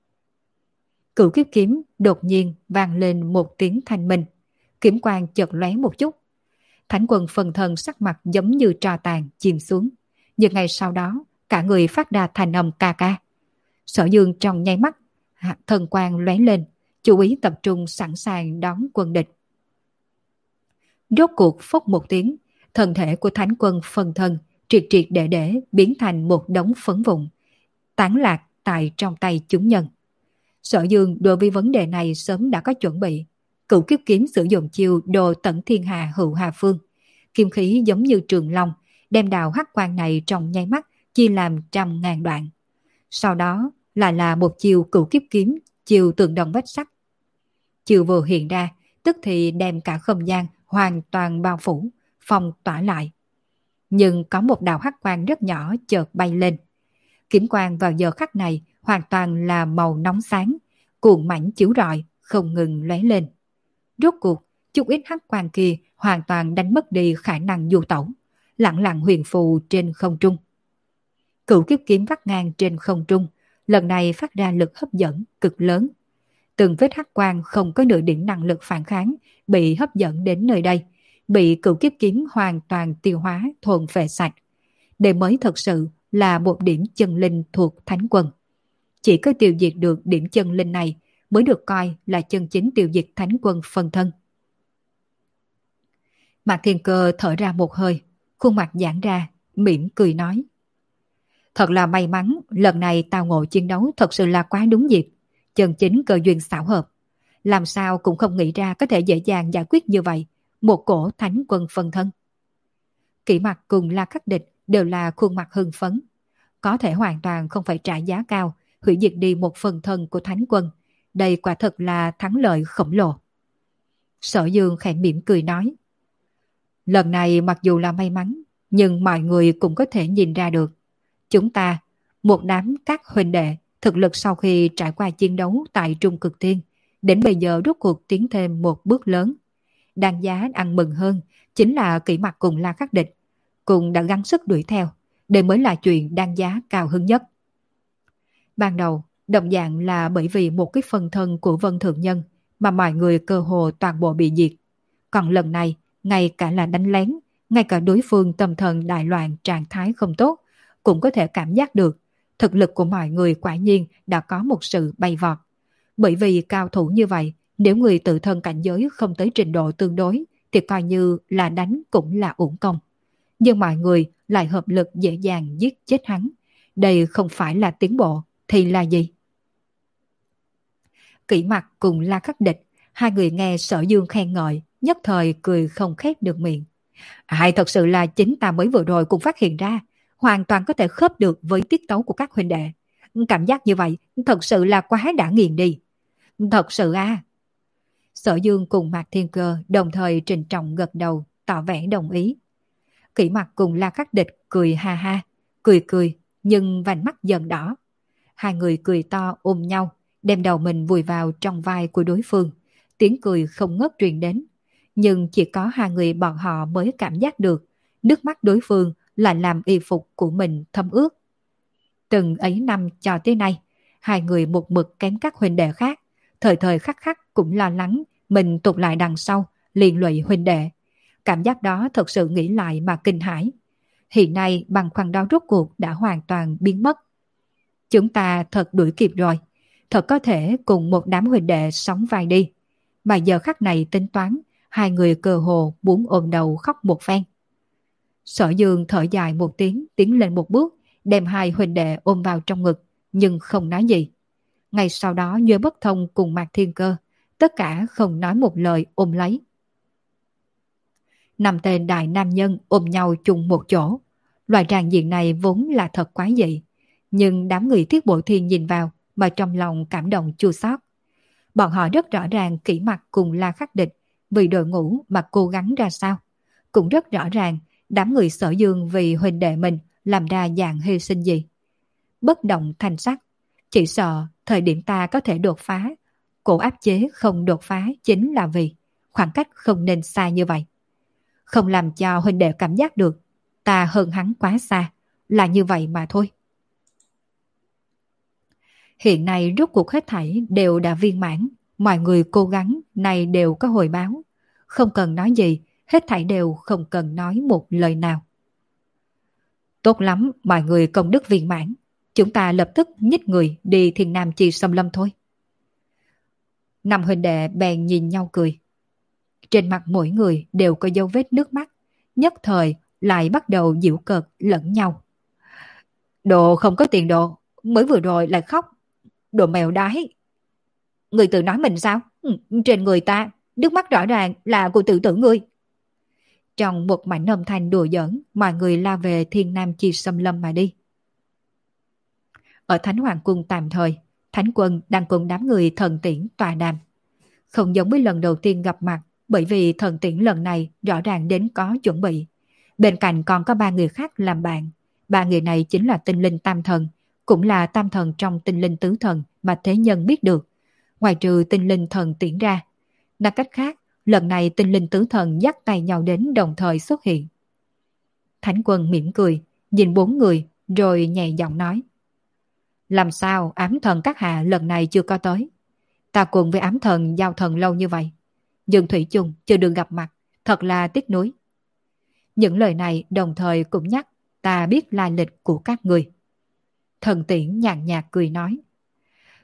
Cửu kiếp kiếm đột nhiên vang lên một tiếng thanh minh, kiếm quang chợt lóe một chút. Thánh Quân phần thân sắc mặt giống như tro tàn chìm xuống, nhưng ngay sau đó cả người phát ra thành âm ca ca. Sở Dương trong nháy mắt, thần quang lóe lên, chú ý tập trung sẵn sàng đón quân địch. Rốt cuộc phốc một tiếng, thân thể của Thánh Quân phần thân triệt triệt để để biến thành một đống phấn vụn, tán lạc tại trong tay chúng nhân. Sở Dương đối với vấn đề này sớm đã có chuẩn bị. Cửu kiếp kiếm sử dụng chiêu đồ tận thiên hà hữu hà phương, kim khí giống như trường long, đem đào hắc quang này trong nháy mắt chia làm trăm ngàn đoạn. Sau đó lại là một chiêu cửu kiếp kiếm, chiêu tượng đồng vách sắt. Chiêu vừa hiện ra, tức thì đem cả không gian hoàn toàn bao phủ, phong tỏa lại. Nhưng có một đạo hắc quang rất nhỏ chợt bay lên. Kiếm quang vào giờ khắc này hoàn toàn là màu nóng sáng, cuộn mảnh chiếu rọi, không ngừng lóe lên. Rốt cuộc, chút ít hắc quang kia hoàn toàn đánh mất đi khả năng du tẩu, lặng lặng huyền phù trên không trung. Cửu kiếp kiếm vắt ngang trên không trung, lần này phát ra lực hấp dẫn cực lớn. Từng vết hắc quang không có nửa điểm năng lực phản kháng bị hấp dẫn đến nơi đây, bị cửu kiếp kiếm hoàn toàn tiêu hóa thôn phệ sạch. Đây mới thật sự là một điểm chân linh thuộc Thánh Quân. chỉ có tiêu diệt được điểm chân linh này mới được coi là chân chính tiêu diệt thánh quân phân thân. Mạc Thiên Cơ thở ra một hơi, khuôn mặt giãn ra, mỉm cười nói. Thật là may mắn, lần này tao ngộ chiến đấu thật sự là quá đúng dịp, chân chính cơ duyên xảo hợp. Làm sao cũng không nghĩ ra có thể dễ dàng giải quyết như vậy, một cổ thánh quân phân thân. Kỷ Mặc cùng La Khắc Địch đều là khuôn mặt hưng phấn, có thể hoàn toàn không phải trả giá cao, hủy diệt đi một phần thân của thánh quân. Đây quả thật là thắng lợi khổng lồ. Sở Dương khẽ mỉm cười nói. Lần này mặc dù là may mắn, nhưng mọi người cũng có thể nhìn ra được. Chúng ta, một đám các huynh đệ, thực lực sau khi trải qua chiến đấu tại Trung Cực Thiên, đến bây giờ rốt cuộc tiến thêm một bước lớn. Đáng giá ăn mừng hơn chính là Kỷ Mặc cùng La Khắc Địch, cùng đã gắng sức đuổi theo. Đây mới là chuyện đáng giá cao hứng nhất. Ban đầu, đồng dạng là bởi vì một cái phần thân của Vân Thượng Nhân mà mọi người cơ hồ toàn bộ bị diệt. Còn lần này, ngay cả là đánh lén, ngay cả đối phương tâm thần đại loạn trạng thái không tốt, cũng có thể cảm giác được thực lực của mọi người quả nhiên đã có một sự bay vọt. Bởi vì cao thủ như vậy, nếu người tự thân cảnh giới không tới trình độ tương đối, thì coi như là đánh cũng là uổng công. Nhưng mọi người lại hợp lực dễ dàng giết chết hắn. Đây không phải là tiến bộ, thì là gì? Kỷ Mặc cùng La Khắc Địch, hai người nghe Sở Dương khen ngợi, nhất thời cười không khép được miệng. Hay thật sự là chính ta mới vừa rồi cũng phát hiện ra, hoàn toàn có thể khớp được với tiết tấu của các huynh đệ. Cảm giác như vậy thật sự là quá đã nghiền đi. Thật sự à? Sở Dương cùng Mạc Thiên Cơ đồng thời trịnh trọng gật đầu, tỏ vẻ đồng ý. Kỷ Mặc cùng La Khắc Địch cười ha ha, cười cười, nhưng vành mắt dần đỏ. Hai người cười to ôm nhau, đem đầu mình vùi vào trong vai của đối phương. Tiếng cười không ngớt truyền đến. Nhưng chỉ có hai người bọn họ mới cảm giác được, nước mắt đối phương lại làm y phục của mình thấm ướt. Từng ấy năm cho tới nay, hai người một mực kém các huynh đệ khác, thời thời khắc khắc cũng lo lắng mình tụt lại đằng sau, liên lụy huynh đệ. Cảm giác đó thật sự nghĩ lại mà kinh hãi. Hiện nay băn khoăn đó rốt cuộc đã hoàn toàn biến mất. Chúng ta thật đuổi kịp rồi, thật có thể cùng một đám huynh đệ sống vai đi. Mà giờ khắc này tính toán, hai người cơ hồ muốn ôm đầu khóc một phen. Sở Dương thở dài một tiếng, tiến lên một bước, đem hai huynh đệ ôm vào trong ngực, nhưng không nói gì. Ngay sau đó Nhuế Bất Thông cùng Mạc Thiên Cơ, tất cả không nói một lời ôm lấy. Năm tên đại nam nhân ôm nhau chung một chỗ. Loại tràng diện này vốn là thật quái dị, nhưng đám người Thiết Bộ Thiên nhìn vào mà trong lòng cảm động chua xót. Bọn họ rất rõ ràng Kỷ Mặc cùng La Khắc Địch vì đội ngũ mà cố gắng ra sao. Cũng rất rõ ràng đám người Sở Dương vì huynh đệ mình làm ra dạng hy sinh gì. Bất động thanh sắc, chỉ sợ thời điểm ta có thể đột phá, cổ áp chế không đột phá chính là vì khoảng cách không nên xa như vậy. Không làm cho huynh đệ cảm giác được ta hơn hắn quá xa, là như vậy mà thôi. Hiện nay rốt cuộc hết thảy đều đã viên mãn, mọi người cố gắng này đều có hồi báo. Không cần nói gì, hết thảy đều không cần nói một lời nào. Tốt lắm, mọi người công đức viên mãn, chúng ta lập tức nhích người đi Thiên Nam Chi Xâm Lâm thôi. Năm huynh đệ bèn nhìn nhau cười. Trên mặt mỗi người đều có dấu vết nước mắt, nhất thời lại bắt đầu giễu cợt lẫn nhau. Đồ không có tiền đồ, mới vừa rồi lại khóc. Đồ mèo đái. Người tự nói mình sao? Ừ, trên người ta, nước mắt rõ ràng là của tự tử ngươi. Trong một mảnh âm thanh đùa giỡn, mọi người la về Thiên Nam Chi Xâm Lâm mà đi. Ở Thánh Hoàng Cung tạm thời, Thánh Quân đang cùng đám người thần tiễn tòa đàm. Không giống với lần đầu tiên gặp mặt, bởi vì thần tiễn lần này rõ ràng đến có chuẩn bị. Bên cạnh còn có ba người khác làm bạn. Ba người này chính là tinh linh tam thần, cũng là tam thần trong tinh linh tứ thần mà thế nhân biết được. Ngoài trừ tinh linh thần tiễn ra, nói cách khác, lần này tinh linh tứ thần dắt tay nhau đến đồng thời xuất hiện. Thánh Quân mỉm cười, nhìn bốn người, rồi nhẹ giọng nói. Làm sao ám thần các hạ lần này chưa có tới? Ta cùng với ám thần giao thần lâu như vậy, nhưng thủy chung chưa được gặp mặt, thật là tiếc nuối. Những lời này đồng thời cũng nhắc ta biết lai lịch của các người. Thần tiễn nhàn nhạt cười nói.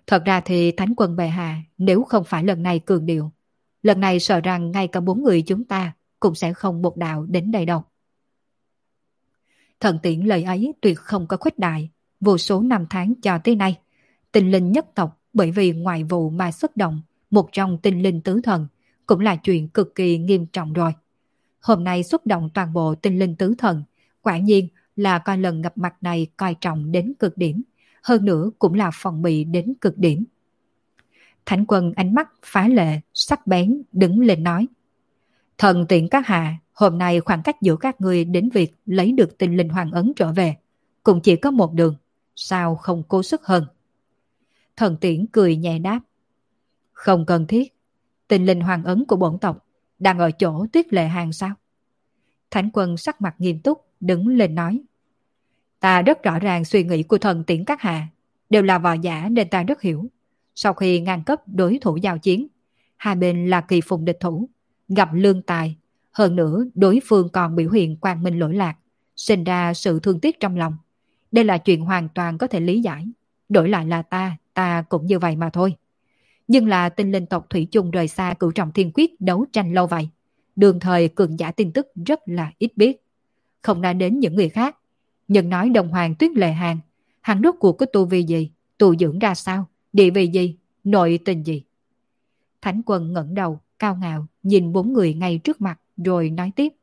Thật ra thì Thánh quân bệ hạ nếu không phải lần này cường điệu, lần này sợ rằng ngay cả bốn người chúng ta cũng sẽ không một đạo đến đây đâu. Thần tiễn lời ấy tuyệt không có khuếch đại, vô số năm tháng cho tới nay. Tinh linh nhất tộc bởi vì ngoại vụ mà xuất động, một trong tinh linh tứ thần, cũng là chuyện cực kỳ nghiêm trọng rồi. Hôm nay xuất động toàn bộ tinh linh tứ thần, quả nhiên là coi lần gặp mặt này coi trọng đến cực điểm, hơn nữa cũng là phòng bị đến cực điểm. Thánh quân ánh mắt phá lệ, sắc bén, đứng lên nói. Thần tiện các hạ, hôm nay khoảng cách giữa các người đến việc lấy được tinh linh hoàng ấn trở về, cũng chỉ có một đường, sao không cố sức hơn? Thần tiễn cười nhẹ đáp. Không cần thiết, tinh linh hoàng ấn của bổn tộc đang ở chỗ Tuyết Lệ Hàng sao? Thánh quân sắc mặt nghiêm túc, đứng lên nói. Ta rất rõ ràng suy nghĩ của thần tiễn các hạ, đều là võ giả nên ta rất hiểu. Sau khi ngang cấp đối thủ giao chiến, hai bên là kỳ phùng địch thủ, gặp lương tài, hơn nữa đối phương còn biểu hiện quang minh lỗi lạc, sinh ra sự thương tiếc trong lòng. Đây là chuyện hoàn toàn có thể lý giải. Đổi lại là ta, ta cũng như vậy mà thôi. Nhưng là tinh linh tộc thủy chung rời xa cửu trọng thiên quyết đấu tranh lâu vậy. Đường thời cường giả tin tức rất là ít biết. Không nói đến những người khác. Nhưng nói đồng hoàng Tuyết Lệ Hàng, hắn rốt cuộc có tu vi gì, tu dưỡng ra sao, địa vị gì, nội tình gì. Thánh quân ngẩng đầu, cao ngạo, nhìn bốn người ngay trước mặt rồi nói tiếp.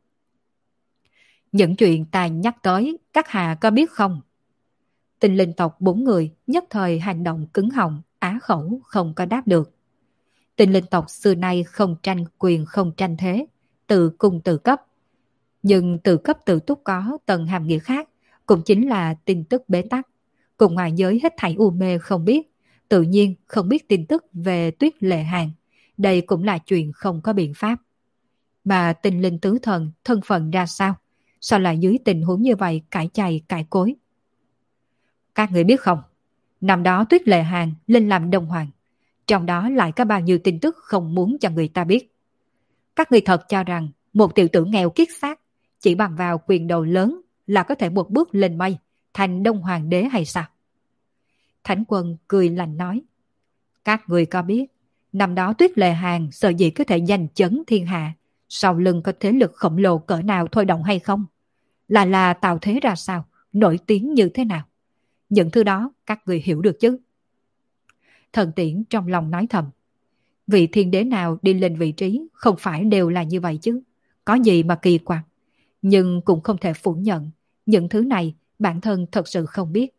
Những chuyện ta nhắc tới, các hạ có biết không? Tinh linh tộc bốn người nhất thời hành động cứng họng, á khẩu không có đáp được. Tinh linh tộc xưa nay không tranh quyền không tranh thế, tự cung tự cấp. Nhưng tự cấp tự túc có tầng hàm nghĩa khác, cũng chính là tin tức bế tắc. Cùng ngoài giới hết thảy u mê không biết, tự nhiên không biết tin tức về Tuyết Lệ Hàng. Đây cũng là chuyện không có biện pháp. Mà tinh linh tứ thần thân phận ra sao? Sao lại dưới tình huống như vậy cãi chày cãi cối? Các người biết không, năm đó Tuyết Lệ Hàng lên làm đông hoàng, trong đó lại có bao nhiêu tin tức không muốn cho người ta biết. Các người thật cho rằng một tiểu tử nghèo kiết xác chỉ bằng vào quyền đầu lớn là có thể một bước lên mây thành đông hoàng đế hay sao? Thánh quân cười lạnh nói. Các người có biết năm đó Tuyết Lệ Hàng sợ gì có thể giành chấn thiên hạ, sau lưng có thế lực khổng lồ cỡ nào thôi động hay không? Là là tạo thế ra sao, nổi tiếng như thế nào? Những thứ đó các người hiểu được chứ? Thần tiễn trong lòng nói thầm. Vị thiên đế nào đi lên vị trí không phải đều là như vậy chứ? Có gì mà kỳ quặc? Nhưng cũng không thể phủ nhận, những thứ này bản thân thật sự không biết.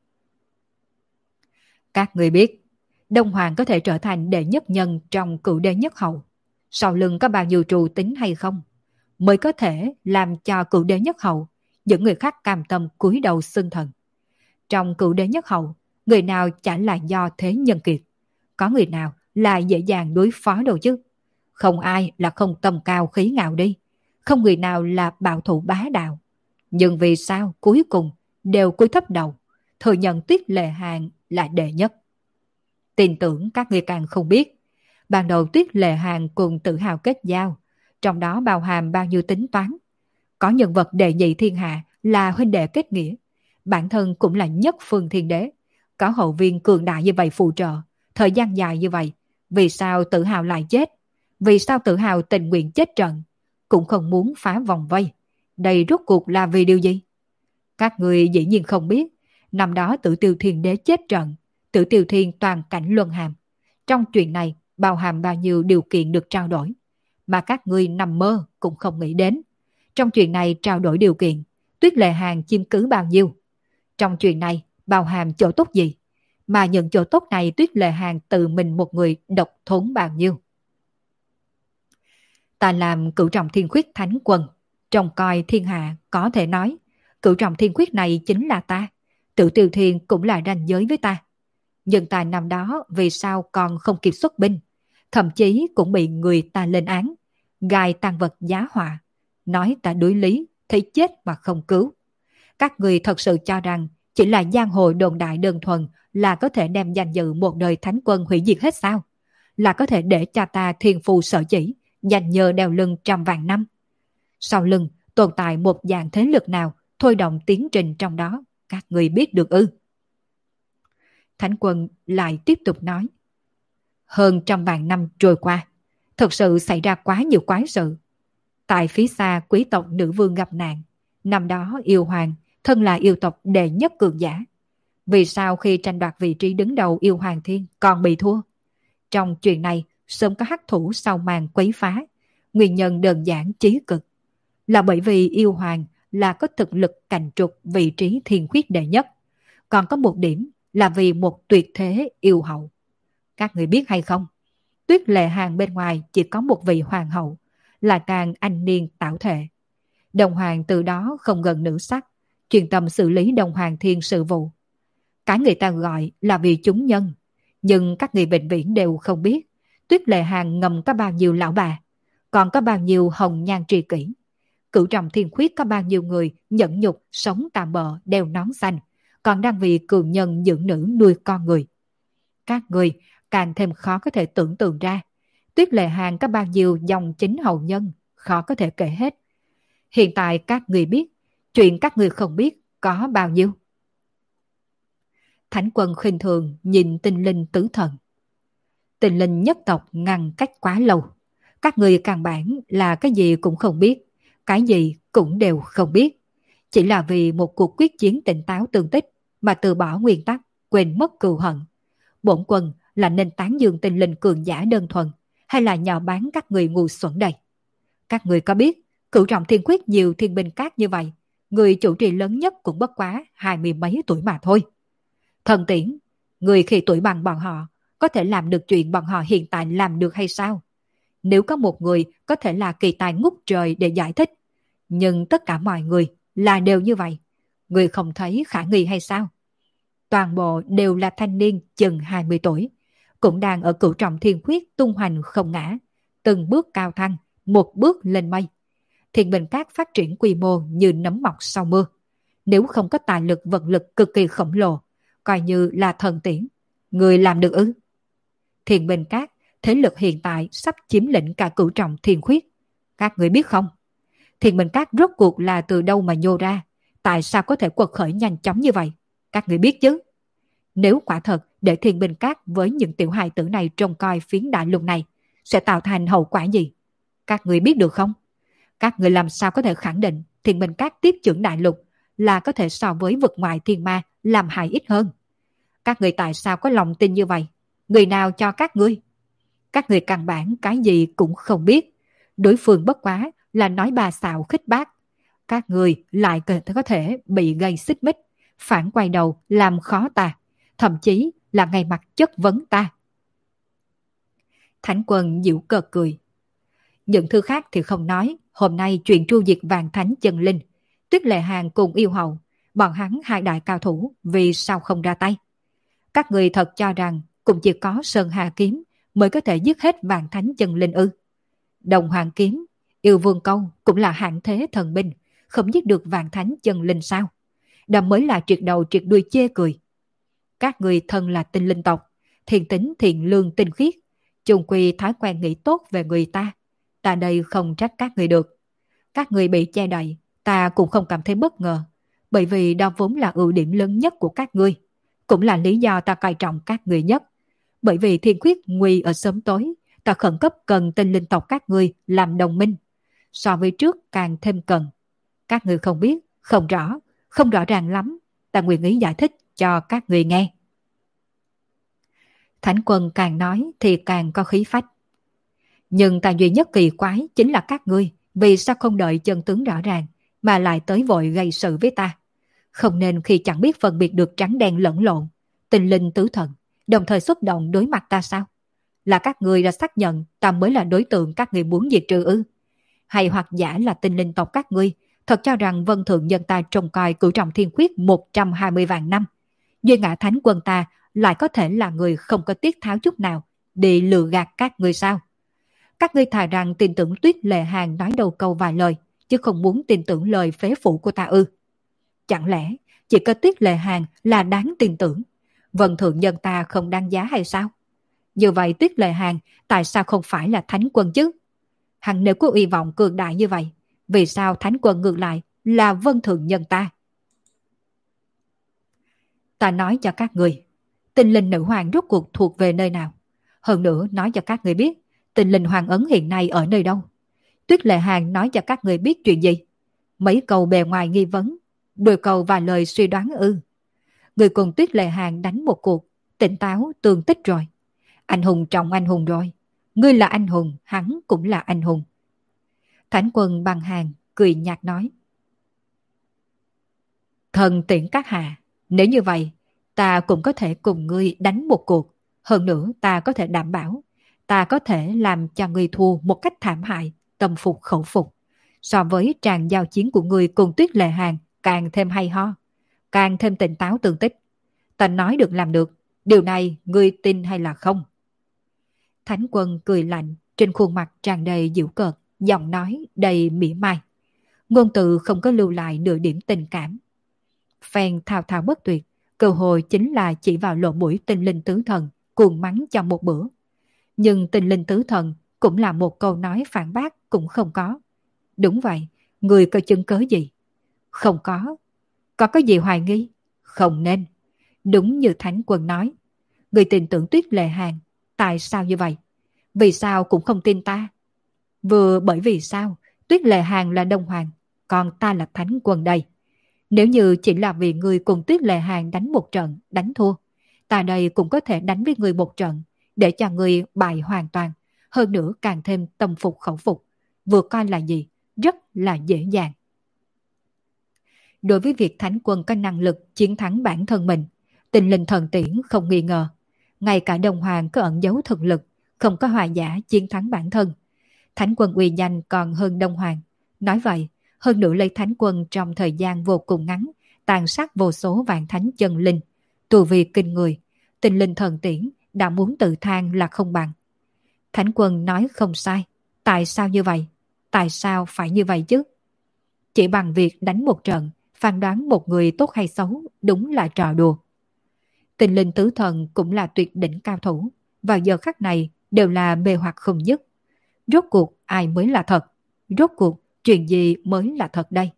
Các người biết, Đông Hoàng có thể trở thành đệ nhất nhân trong cựu đế nhất hậu. Sau lưng có bao nhiêu trù tính hay không? Mới có thể làm cho cựu đế nhất hậu, những người khác cam tâm cúi đầu xưng thần. Trong cựu đế nhất hậu, người nào chả là do thế nhân kiệt. Có người nào là dễ dàng đối phó đâu chứ? Không ai là không tầm cao khí ngạo đi. Không người nào là bảo thủ bá đạo. Nhưng vì sao cuối cùng đều cúi thấp đầu, thừa nhận Tuyết Lệ Hàng là đệ nhất? Tin tưởng các người càng không biết. Ban đầu Tuyết Lệ Hàng cùng tự hào kết giao, trong đó bao hàm bao nhiêu tính toán. Có nhân vật đệ nhị thiên hạ là huynh đệ kết nghĩa, bản thân cũng là nhất phương thiên đế. Có hậu viên cường đại như vậy phụ trợ, thời gian dài như vậy, vì sao tự hào lại chết? Vì sao tự hào tình nguyện chết trận, cũng không muốn phá vòng vây? Đây rốt cuộc là vì điều gì? Các người dĩ nhiên không biết, năm đó Tử Tiêu Thiên Đế chết trận, Tử Tiêu Thiên toàn cảnh luân hàm. Trong chuyện này bao hàm bao nhiêu điều kiện được trao đổi, mà các ngươi nằm mơ cũng không nghĩ đến. Trong chuyện này trao đổi điều kiện, Tuyết Lệ Hàng chiếm cứ bao nhiêu? Trong chuyện này bao hàm chỗ tốt gì? Mà những chỗ tốt này Tuyết Lệ Hàng tự mình một người độc thốn bao nhiêu? Ta làm cửu trọng thiên khuyết thánh quân, trông coi thiên hạ, có thể nói cửu trọng thiên khuyết này chính là ta. Tử Tiêu Thiên cũng là ranh giới với ta. Nhưng ta năm đó vì sao còn không kịp xuất binh, thậm chí cũng bị người ta lên án, gài tàn vật giá họa, nói ta đối lý, thấy chết mà không cứu. Các người thật sự cho rằng chỉ là giang hồ đồn đại đơn thuần là có thể đem danh dự một đời thánh quân hủy diệt hết sao? Là có thể để cho ta thiên phù sở chỉ, dành nhờ đeo lưng trăm vạn năm? Sau lưng tồn tại một dạng thế lực nào thôi động tiến trình trong đó, các người biết được ư? Thánh Quân lại tiếp tục nói. Hơn trăm vạn năm trôi qua, thật sự xảy ra quá nhiều quái sự. Tại phía xa quý tộc nữ vương gặp nạn, năm đó yêu hoàng, thân là yêu tộc đệ nhất cường giả. Vì sao khi tranh đoạt vị trí đứng đầu yêu hoàng thiên còn bị thua? Trong chuyện này, sớm có hắc thủ sau màn quấy phá. Nguyên nhân đơn giản chí cực. Là bởi vì yêu hoàng là có thực lực cạnh trục vị trí thiên khuyết đệ nhất. Còn có một điểm là vì một tuyệt thế yêu hậu. Các người biết hay không? Tuyết Lệ Hàng bên ngoài chỉ có một vị hoàng hậu, là càng anh niên tảo thể. Đồng hoàng từ đó không gần nữ sắc, chuyên tâm xử lý đồng hoàng thiên sự vụ. Cái người ta gọi là vì chúng nhân, nhưng các người bệnh viện đều không biết Tuyết Lệ Hàng ngầm có bao nhiêu lão bà, còn có bao nhiêu hồng nhan tri kỷ. Cửu trọng thiên khuyết có bao nhiêu người nhẫn nhục sống tạm bợ đeo nón xanh, còn đang vì cường nhân dưỡng nữ nuôi con người. Các người càng thêm khó có thể tưởng tượng ra Tuyết Lệ Hàng có bao nhiêu dòng chính hậu nhân, khó có thể kể hết. Hiện tại các người biết, chuyện các người không biết có bao nhiêu. Thánh Quân khinh thường nhìn tinh linh tứ thần. Tinh linh nhất tộc ngăn cách quá lâu. Các người căn bản là cái gì cũng không biết, cái gì cũng đều không biết. Chỉ là vì một cuộc quyết chiến tỉnh táo tương tích mà từ bỏ nguyên tắc, quên mất cừu hận. Bổn quân là nên tán dương tinh linh cường giả đơn thuần, hay là nhào bán các người ngu xuẩn đây? Các người có biết, cửu trọng thiên khuyết nhiều thiên binh cát như vậy, người chủ trì lớn nhất cũng bất quá hai mươi mấy tuổi mà thôi. Thần Tiễn, người khi tuổi bằng bọn họ, có thể làm được chuyện bọn họ hiện tại làm được hay sao? Nếu có một người có thể là kỳ tài ngút trời để giải thích, nhưng tất cả mọi người là đều như vậy, người không thấy khả nghi hay sao? Toàn bộ đều là thanh niên chừng hai mươi tuổi, cũng đang ở cửu trọng thiên khuyết tung hoành không ngã, từng bước cao thăng, một bước lên mây. Thiên binh cát phát triển quy mô như nấm mọc sau mưa. Nếu không có tài lực vật lực cực kỳ khổng lồ, coi như là thần tiễn, người làm được ư? Thiên binh cát, thế lực hiện tại sắp chiếm lĩnh cả cửu trọng thiên khuyết. Các người biết không? Thiên binh cát rốt cuộc là từ đâu mà nhô ra? Tại sao có thể quật khởi nhanh chóng như vậy? Các người biết chứ? Nếu quả thật để thiên binh cát với những tiểu hài tử này trông coi phiến đại lục này, sẽ tạo thành hậu quả gì? Các người biết được không? Các người làm sao có thể khẳng định thiên binh cát tiếp trưởng đại lục là có thể so với vực ngoại thiên ma làm hại ít hơn? Các người tại sao có lòng tin như vậy? Người nào cho các ngươi? Các người căn bản cái gì cũng không biết. Đối phương bất quá là nói bà xạo khích bác. Các người lại có thể bị gây xích mích, phản quay đầu làm khó ta, thậm chí là ngay mặt chất vấn ta. Thánh Quân giễu cợt cười. Những thứ khác thì không nói, hôm nay chuyện tru diệt vạn thánh chân linh, Tuyết Lệ Hàng cùng yêu hậu, bọn hắn hai đại cao thủ vì sao không ra tay? Các người thật cho rằng cũng chỉ có Sơn Hà Kiếm mới có thể giết hết vạn thánh chân linh ư? Đồng Hoàng Kiếm, yêu vương câu cũng là hạng thế thần binh, không giết được vạn thánh chân linh sao? Đó mới là triệt đầu triệt đuôi chê cười. Các người thân là tinh linh tộc, thiện tính thiện lương tinh khiết, chung quy thói quen nghĩ tốt về người ta. Ta đây không trách các người được. Các người bị che đậy, ta cũng không cảm thấy bất ngờ, bởi vì đó vốn là ưu điểm lớn nhất của các ngươi, cũng là lý do ta coi trọng các người nhất. Bởi vì thiên khuyết nguy ở sớm tối, ta khẩn cấp cần tinh linh tộc các ngươi làm đồng minh. So với trước càng thêm cần. Các người không biết, không rõ, không rõ ràng lắm, ta nguyện ý giải thích cho các người nghe. Thánh Quân càng nói thì càng có khí phách. Nhưng ta duy nhất kỳ quái chính là các ngươi vì sao không đợi chân tướng rõ ràng mà lại tới vội gây sự với ta. Không nên khi chẳng biết phân biệt được trắng đen lẫn lộn, tinh linh tứ thần, đồng thời xuất động đối mặt ta sao? Là các ngươi đã xác nhận ta mới là đối tượng các ngươi muốn diệt trừ ư? Hay hoặc giả là tinh linh tộc các ngươi thật cho rằng Vân Thượng Nhân ta trông coi cửu trọng thiên khuyết một trăm hai mươi vạn năm, Duy Ngã Thánh Quân ta lại có thể là người không có tiết tháo chút nào để lừa gạt các ngươi sao? Các ngươi thà rằng tin tưởng Tuyết Lệ Hàng nói đầu câu vài lời, chứ không muốn tin tưởng lời phế phủ của ta ư? Chẳng lẽ chỉ có Tuyết Lệ Hàng là đáng tin tưởng, Vân Thượng Nhân ta không đáng giá hay sao? Như vậy Tuyết Lệ Hàng tại sao không phải là Thánh Quân chứ? Hằng nếu có uy vọng cường đại như vậy, vì sao Thánh Quân ngược lại là Vân Thượng Nhân ta? Ta nói cho các người, Tinh linh nữ hoàng rốt cuộc thuộc về nơi nào? Hơn nữa nói cho các người biết, tinh linh hoàng ấn hiện nay ở nơi đâu? Tuyết Lệ Hàng nói cho các người biết chuyện gì? Mấy câu bề ngoài nghi vấn, đôi câu vài lời suy đoán ư? Người cùng Tuyết Lệ Hàng đánh một cuộc, tỉnh táo tường tích rồi. Anh hùng trọng anh hùng rồi. Ngươi là anh hùng, hắn cũng là anh hùng. Thánh Quân Băng Hàng cười nhạt nói. Thần tiễn các hạ, nếu như vậy, ta cũng có thể cùng ngươi đánh một cuộc. Hơn nữa ta có thể đảm bảo, ta có thể làm cho ngươi thua một cách thảm hại, tâm phục khẩu phục. So với tràng giao chiến của ngươi cùng Tuyết Lệ Hàng càng thêm hay ho, càng thêm tỉnh táo tường tích. Ta nói được làm được, điều này ngươi tin hay là không? Thánh Quân cười lạnh, trên khuôn mặt tràn đầy giễu cợt, giọng nói đầy mỉa mai. Ngôn từ không có lưu lại nửa điểm tình cảm. Phen thao thao bất tuyệt, cơ hội chính là chỉ vào lỗ mũi tinh linh tứ thần, cuồng mắng cho một bữa. Nhưng tinh linh tứ thần cũng là một câu nói phản bác cũng không có. Đúng vậy, người có chứng cớ gì? Không có. Có cái gì hoài nghi? Không nên. Đúng như Thánh Quân nói. Người tin tưởng Tuyết Lệ Hàng. Tại sao như vậy? Vì sao cũng không tin ta? Vừa bởi vì sao? Tuyết Lệ Hàng là Đông Hoàng, còn ta là Thánh Quân đây. Nếu như chỉ là vì người cùng Tuyết Lệ Hàng đánh một trận, đánh thua, ta đây cũng có thể đánh với người một trận, để cho người bại hoàn toàn, hơn nữa càng thêm tâm phục khẩu phục. Vừa coi là gì? Rất là dễ dàng. Đối với việc Thánh Quân có năng lực chiến thắng bản thân mình, Tinh Linh Thần Tiễn không nghi ngờ. Ngay cả Đông Hoàng có ẩn giấu thực lực, không có hòa giả chiến thắng bản thân. Thánh Quân uy danh còn hơn Đông Hoàng. Nói vậy, hơn nữa lấy Thánh Quân trong thời gian vô cùng ngắn, tàn sát vô số vạn thánh chân linh, tu vi kinh người, Tinh Linh Thần Tiễn đã muốn tự than là không bằng. Thánh Quân nói không sai. Tại sao như vậy? Tại sao phải như vậy chứ? Chỉ bằng việc đánh một trận, phán đoán một người tốt hay xấu, đúng là trò đùa. Tinh linh tứ thần cũng là tuyệt đỉnh cao thủ, vào giờ khắc này đều là mê hoặc không dứt. Rốt cuộc ai mới là thật? Rốt cuộc chuyện gì mới là thật đây?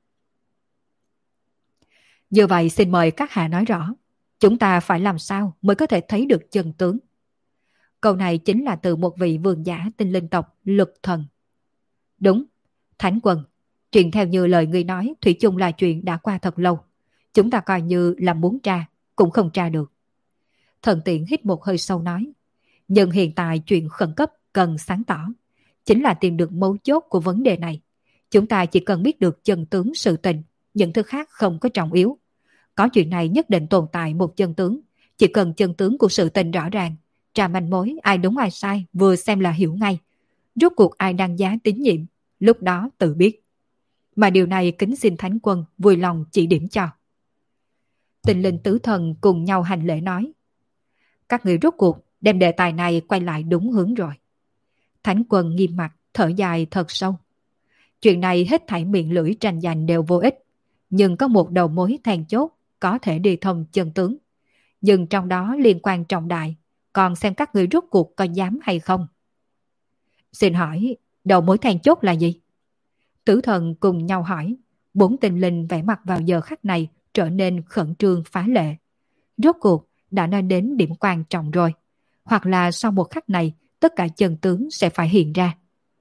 Như vậy xin mời các hạ nói rõ, chúng ta phải làm sao mới có thể thấy được chân tướng? Câu này chính là từ một vị vương giả tinh linh tộc Lực Thần. Đúng, Thánh Quân, chuyện theo như lời ngươi nói thủy chung là chuyện đã qua thật lâu. Chúng ta coi như là muốn tra, cũng không tra được. Thần Tiễn hít một hơi sâu nói. Nhưng hiện tại chuyện khẩn cấp cần sáng tỏ, chính là tìm được mấu chốt của vấn đề này. Chúng ta chỉ cần biết được chân tướng sự tình, những thứ khác không có trọng yếu. Có chuyện này nhất định tồn tại một chân tướng, chỉ cần chân tướng của sự tình rõ ràng, tra manh mối ai đúng ai sai vừa xem là hiểu ngay. Rốt cuộc ai đăng giá tín nhiệm, lúc đó tự biết. Mà điều này kính xin Thánh Quân vui lòng chỉ điểm cho. Tinh linh tứ thần cùng nhau hành lễ nói. Các người rốt cuộc đem đề tài này quay lại đúng hướng rồi. Thánh Quân nghiêm mặt thở dài thật sâu. Chuyện này hết thảy miệng lưỡi tranh giành đều vô ích, nhưng có một đầu mối then chốt có thể đi thông chân tướng. Nhưng trong đó liên quan trọng đại, còn xem các người rốt cuộc có dám hay không. Xin hỏi, đầu mối then chốt là gì? Tứ thần cùng nhau hỏi. Bốn tinh linh vẻ mặt vào giờ khắc này trở nên khẩn trương phá lệ. Rốt cuộc đã nói đến điểm quan trọng rồi. Hoặc là sau một khắc này, tất cả chân tướng sẽ phải hiện ra.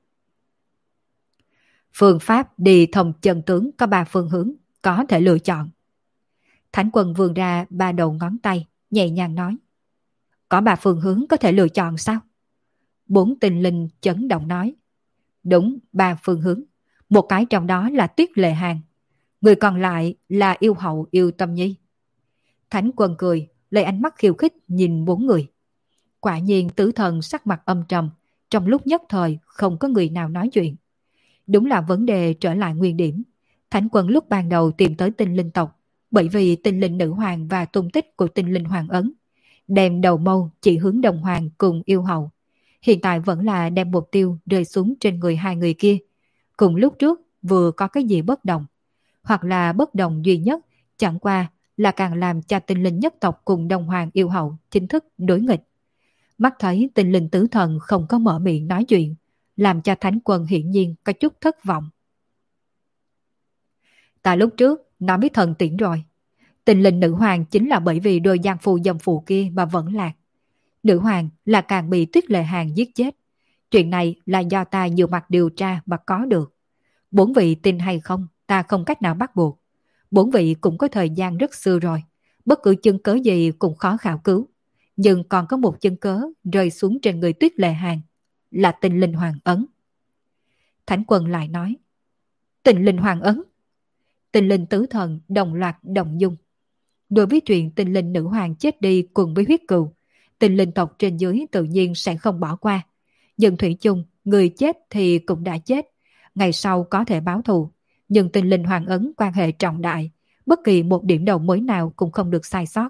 Phương pháp đi thông chân tướng có ba phương hướng, có thể lựa chọn. Thánh Quân vươn ra ba đầu ngón tay, nhẹ nhàng nói. Có ba phương hướng có thể lựa chọn sao? Bốn tinh linh chấn động nói. Đúng, ba phương hướng. Một cái trong đó là Tuyết Lệ Hàng. Người còn lại là Yêu Hậu Yêu Tâm Nhi. Thánh Quân cười, lấy ánh mắt khiêu khích nhìn bốn người. Quả nhiên tứ thần sắc mặt âm trầm, trong lúc nhất thời không có người nào nói chuyện. Đúng là vấn đề trở lại nguyên điểm. Thánh Quân lúc ban đầu tìm tới tinh linh tộc, bởi vì tinh linh nữ hoàng và tung tích của tinh linh hoàng ấn. Đem đầu mâu chỉ hướng đồng hoàng cùng Yêu Hậu. Hiện tại vẫn là đem mục tiêu rơi xuống trên người hai người kia. Cùng lúc trước vừa có cái gì bất đồng. Hoặc là bất đồng duy nhất, chẳng qua là càng làm cho tinh linh nhất tộc cùng đồng hoàng Yêu Hậu chính thức đối nghịch. Mắt thấy tinh linh tứ thần không có mở miệng nói chuyện, làm cho Thánh Quân hiển nhiên có chút thất vọng. Ta lúc trước nói với thần Tiễn rồi. Tình linh nữ hoàng chính là bởi vì đôi giang phu dâm phụ kia mà vẫn lạc. Nữ hoàng là càng bị Tuyết Lệ Hàn giết chết. Chuyện này là do ta nhiều mặt điều tra mà có được. Bốn vị tin hay không, ta không cách nào bắt buộc. Bốn vị cũng có thời gian rất xưa rồi. Bất cứ chứng cớ gì cũng khó khảo cứu. Nhưng còn có một chứng cớ rơi xuống trên người Tuyết Lệ Hàn, là tình linh hoàng ấn. Thánh Quân lại nói, tình linh hoàng ấn. Tình linh tứ thần đồng loạt động dung. Đối với chuyện tình linh nữ hoàng chết đi cùng với huyết cừu, tình linh tộc trên dưới tự nhiên sẽ không bỏ qua. Nhưng thủy chung, người chết thì cũng đã chết, ngày sau có thể báo thù. Nhưng tình linh hoàng ấn quan hệ trọng đại, bất kỳ một điểm đầu mối nào cũng không được sai sót.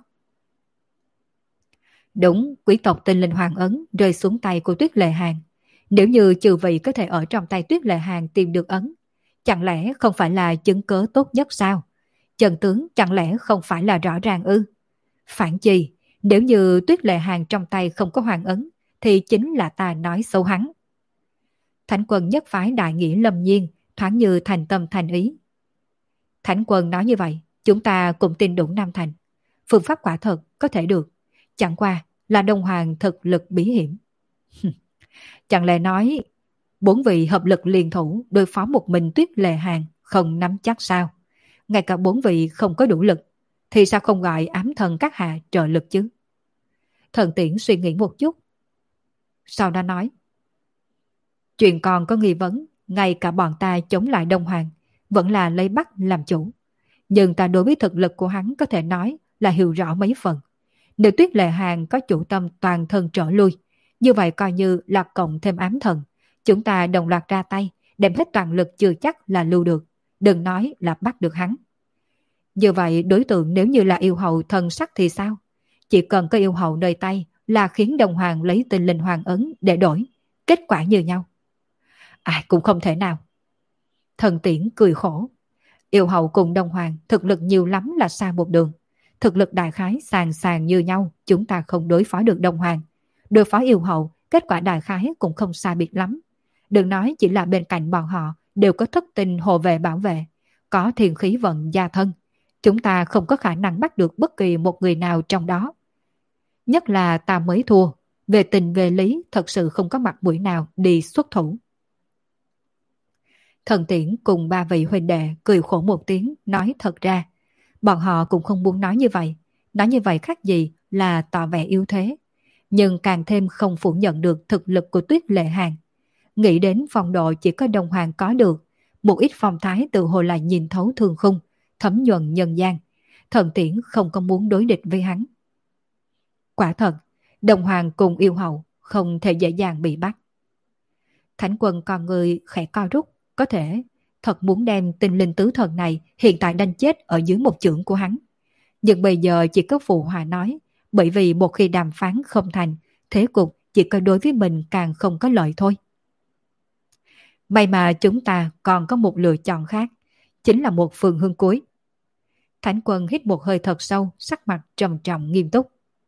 Đúng, quý tộc tình linh hoàng ấn rơi xuống tay của Tuyết Lệ Hàn. Nếu như chư vị có thể ở trong tay Tuyết Lệ Hàn tìm được ấn, chẳng lẽ không phải là chứng cớ tốt nhất sao? Chân tướng chẳng lẽ không phải là rõ ràng ư? Phản chi, nếu như Tuyết Lệ Hàn trong tay không có hoàng ấn, thì chính là ta nói xấu hắn. Thánh Quân nhất phái đại nghĩa lâm nhiên, thoáng như thành tâm thành ý. Thánh Quân nói như vậy, chúng ta cũng tin đủ Nam Thành. Phương pháp quả thật có thể được, chẳng qua là Đông Hoàng thực lực bí hiểm. Chẳng lẽ nói bốn vị hợp lực liên thủ đối phó một mình Tuyết Lệ Hàn không nắm chắc sao? Ngay cả bốn vị không có đủ lực, thì sao không gọi ám thần các hạ trợ lực chứ? Thần Tiễn suy nghĩ một chút, sau đó nói, chuyện còn có nghi vấn, ngay cả bọn ta chống lại Đông Hoàng, vẫn là lấy Bắc làm chủ. Nhưng ta đối với thực lực của hắn có thể nói là hiểu rõ mấy phần. Nếu Tuyết Lệ Hàn có chủ tâm toàn thân trở lui, như vậy coi như là cộng thêm ám thần. Chúng ta đồng loạt ra tay, đem hết toàn lực chưa chắc là lưu được. Đừng nói là bắt được hắn. Như vậy đối tượng nếu như là yêu hậu thần sắc thì sao? Chỉ cần có yêu hậu nơi tay là khiến Đông Hoàng lấy tình linh hoàng ấn để đổi. Kết quả như nhau. Ai cũng không thể nào. Thần Tiễn cười khổ. Yêu hậu cùng Đông Hoàng thực lực nhiều lắm là xa một đường. Thực lực đại khái sàn sàn như nhau, chúng ta không đối phó được Đông Hoàng. Đối phó yêu hậu, kết quả đại khái cũng không xa biệt lắm. Đừng nói chỉ là bên cạnh bọn họ đều có thất tình hộ vệ bảo vệ, có thiền khí vận gia thân. Chúng ta không có khả năng bắt được bất kỳ một người nào trong đó. Nhất là ta mới thua, về tình về lý thật sự không có mặt mũi nào đi xuất thủ. Thần Tiễn cùng ba vị huynh đệ cười khổ một tiếng, nói thật ra. Bọn họ cũng không muốn nói như vậy. Nói như vậy khác gì là tỏ vẻ yếu thế. Nhưng càng thêm không phủ nhận được thực lực của Tuyết Lệ Hàn. Nghĩ đến phong độ chỉ có Đông Hoàng có được. Một ít phong thái tự hồ là nhìn thấu thương khung, thấm nhuần nhân gian. Thần Tiễn không có muốn đối địch với hắn. Quả thật, Đông Hoàng cùng yêu hậu không thể dễ dàng bị bắt. Thánh Quân con người khẽ co rút, có thể thật muốn đem tinh linh tứ thần này hiện tại đánh chết ở dưới một chưởng của hắn. Nhưng bây giờ chỉ có phụ hòa nói, bởi vì một khi đàm phán không thành, thế cục chỉ có đối với mình càng không có lợi thôi. May mà chúng ta còn có một lựa chọn khác, chính là một phương hướng cuối. Thánh Quân hít một hơi thật sâu, sắc mặt trầm trọng nghiêm túc.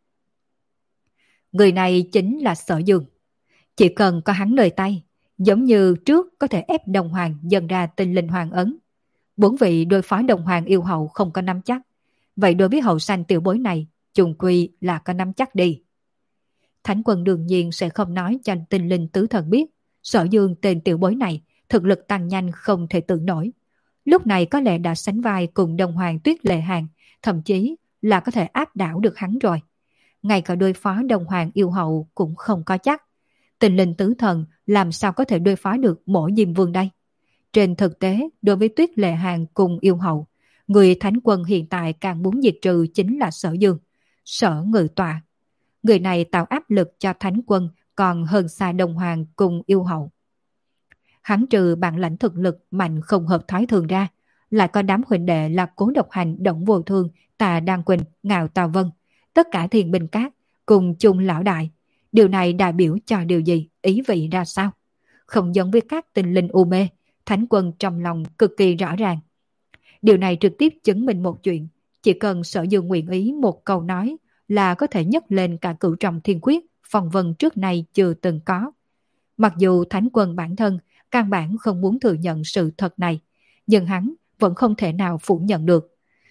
Người này chính là Sở Dương. Chỉ cần có hắn nơi tay, giống như trước có thể ép Đông Hoàng dần ra tinh linh hoàng ấn. Bốn vị đối phó Đông Hoàng yêu hậu không có nắm chắc. Vậy đối với hậu sanh tiểu bối này, chung quy là có nắm chắc đi. Thánh Quân đương nhiên sẽ không nói cho tinh linh tứ thần biết. Sở Dương tên tiểu bối này, thực lực tăng nhanh không thể tưởng nổi. Lúc này có lẽ đã sánh vai cùng Đông Hoàng Tuyết Lệ Hàn, thậm chí là có thể áp đảo được hắn rồi. Ngay cả đối phó Đông Hoàng yêu hậu cũng không có chắc. Tình linh tứ thần làm sao có thể đối phó được Mộ Diêm Vương đây? Trên thực tế, đối với Tuyết Lệ Hàn cùng yêu hậu, người Thánh Quân hiện tại càng muốn diệt trừ chính là Sở Dương, Sở Ngự Tọa. Người này tạo áp lực cho Thánh Quân còn hơn xa Đông Hoàng cùng yêu hậu. Hắn trừ bản lãnh thực lực mạnh không hợp thói thường ra, lại có đám huynh đệ là Cố Độc Hành, Động Vô Thương, Tà Đan Quỳnh, Ngạo Tào Vân, tất cả thiền binh cát cùng chung lão đại. Điều này đại biểu cho điều gì, ý vị ra sao? Không giống với các tinh linh u mê, Thánh Quân trong lòng cực kỳ rõ ràng. Điều này trực tiếp chứng minh một chuyện, chỉ cần Sở Dương nguyện ý một câu nói là có thể nhấc lên cả cửu trọng thiên quyết, phong vân trước nay chưa từng có. Mặc dù Thánh Quân bản thân căn bản không muốn thừa nhận sự thật này, nhưng hắn vẫn không thể nào phủ nhận được.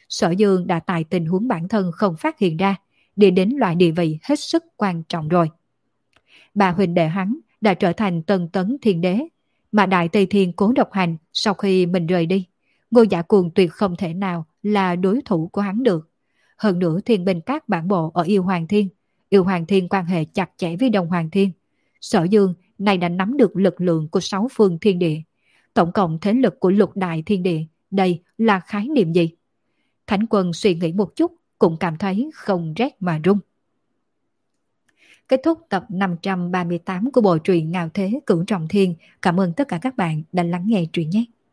Sở Dương đã tại tình huống bản thân không phát hiện ra, đi đến loại địa vị hết sức quan trọng rồi. Bà huynh đệ hắn đã trở thành tân tấn thiên đế, mà Đại Tây Thiên Cố Độc Hành sau khi mình rời đi, Ngô Giả Cuồng tuyệt không thể nào là đối thủ của hắn được. Hơn nữa thiên binh các bản bộ ở Yêu Hoàng Thiên, Yêu Hoàng Thiên quan hệ chặt chẽ với Đông Hoàng Thiên. Sở Dương này đã nắm được lực lượng của sáu phương thiên địa, tổng cộng thế lực của lục đại thiên địa, đây là khái niệm gì? Thánh Quân suy nghĩ một chút cũng cảm thấy không rét mà run. Kết thúc tập năm trăm ba mươi tám của bộ truyện Ngạo Thế Cửu Trọng Thiên. Cảm ơn tất cả các bạn đã lắng nghe truyện nhé.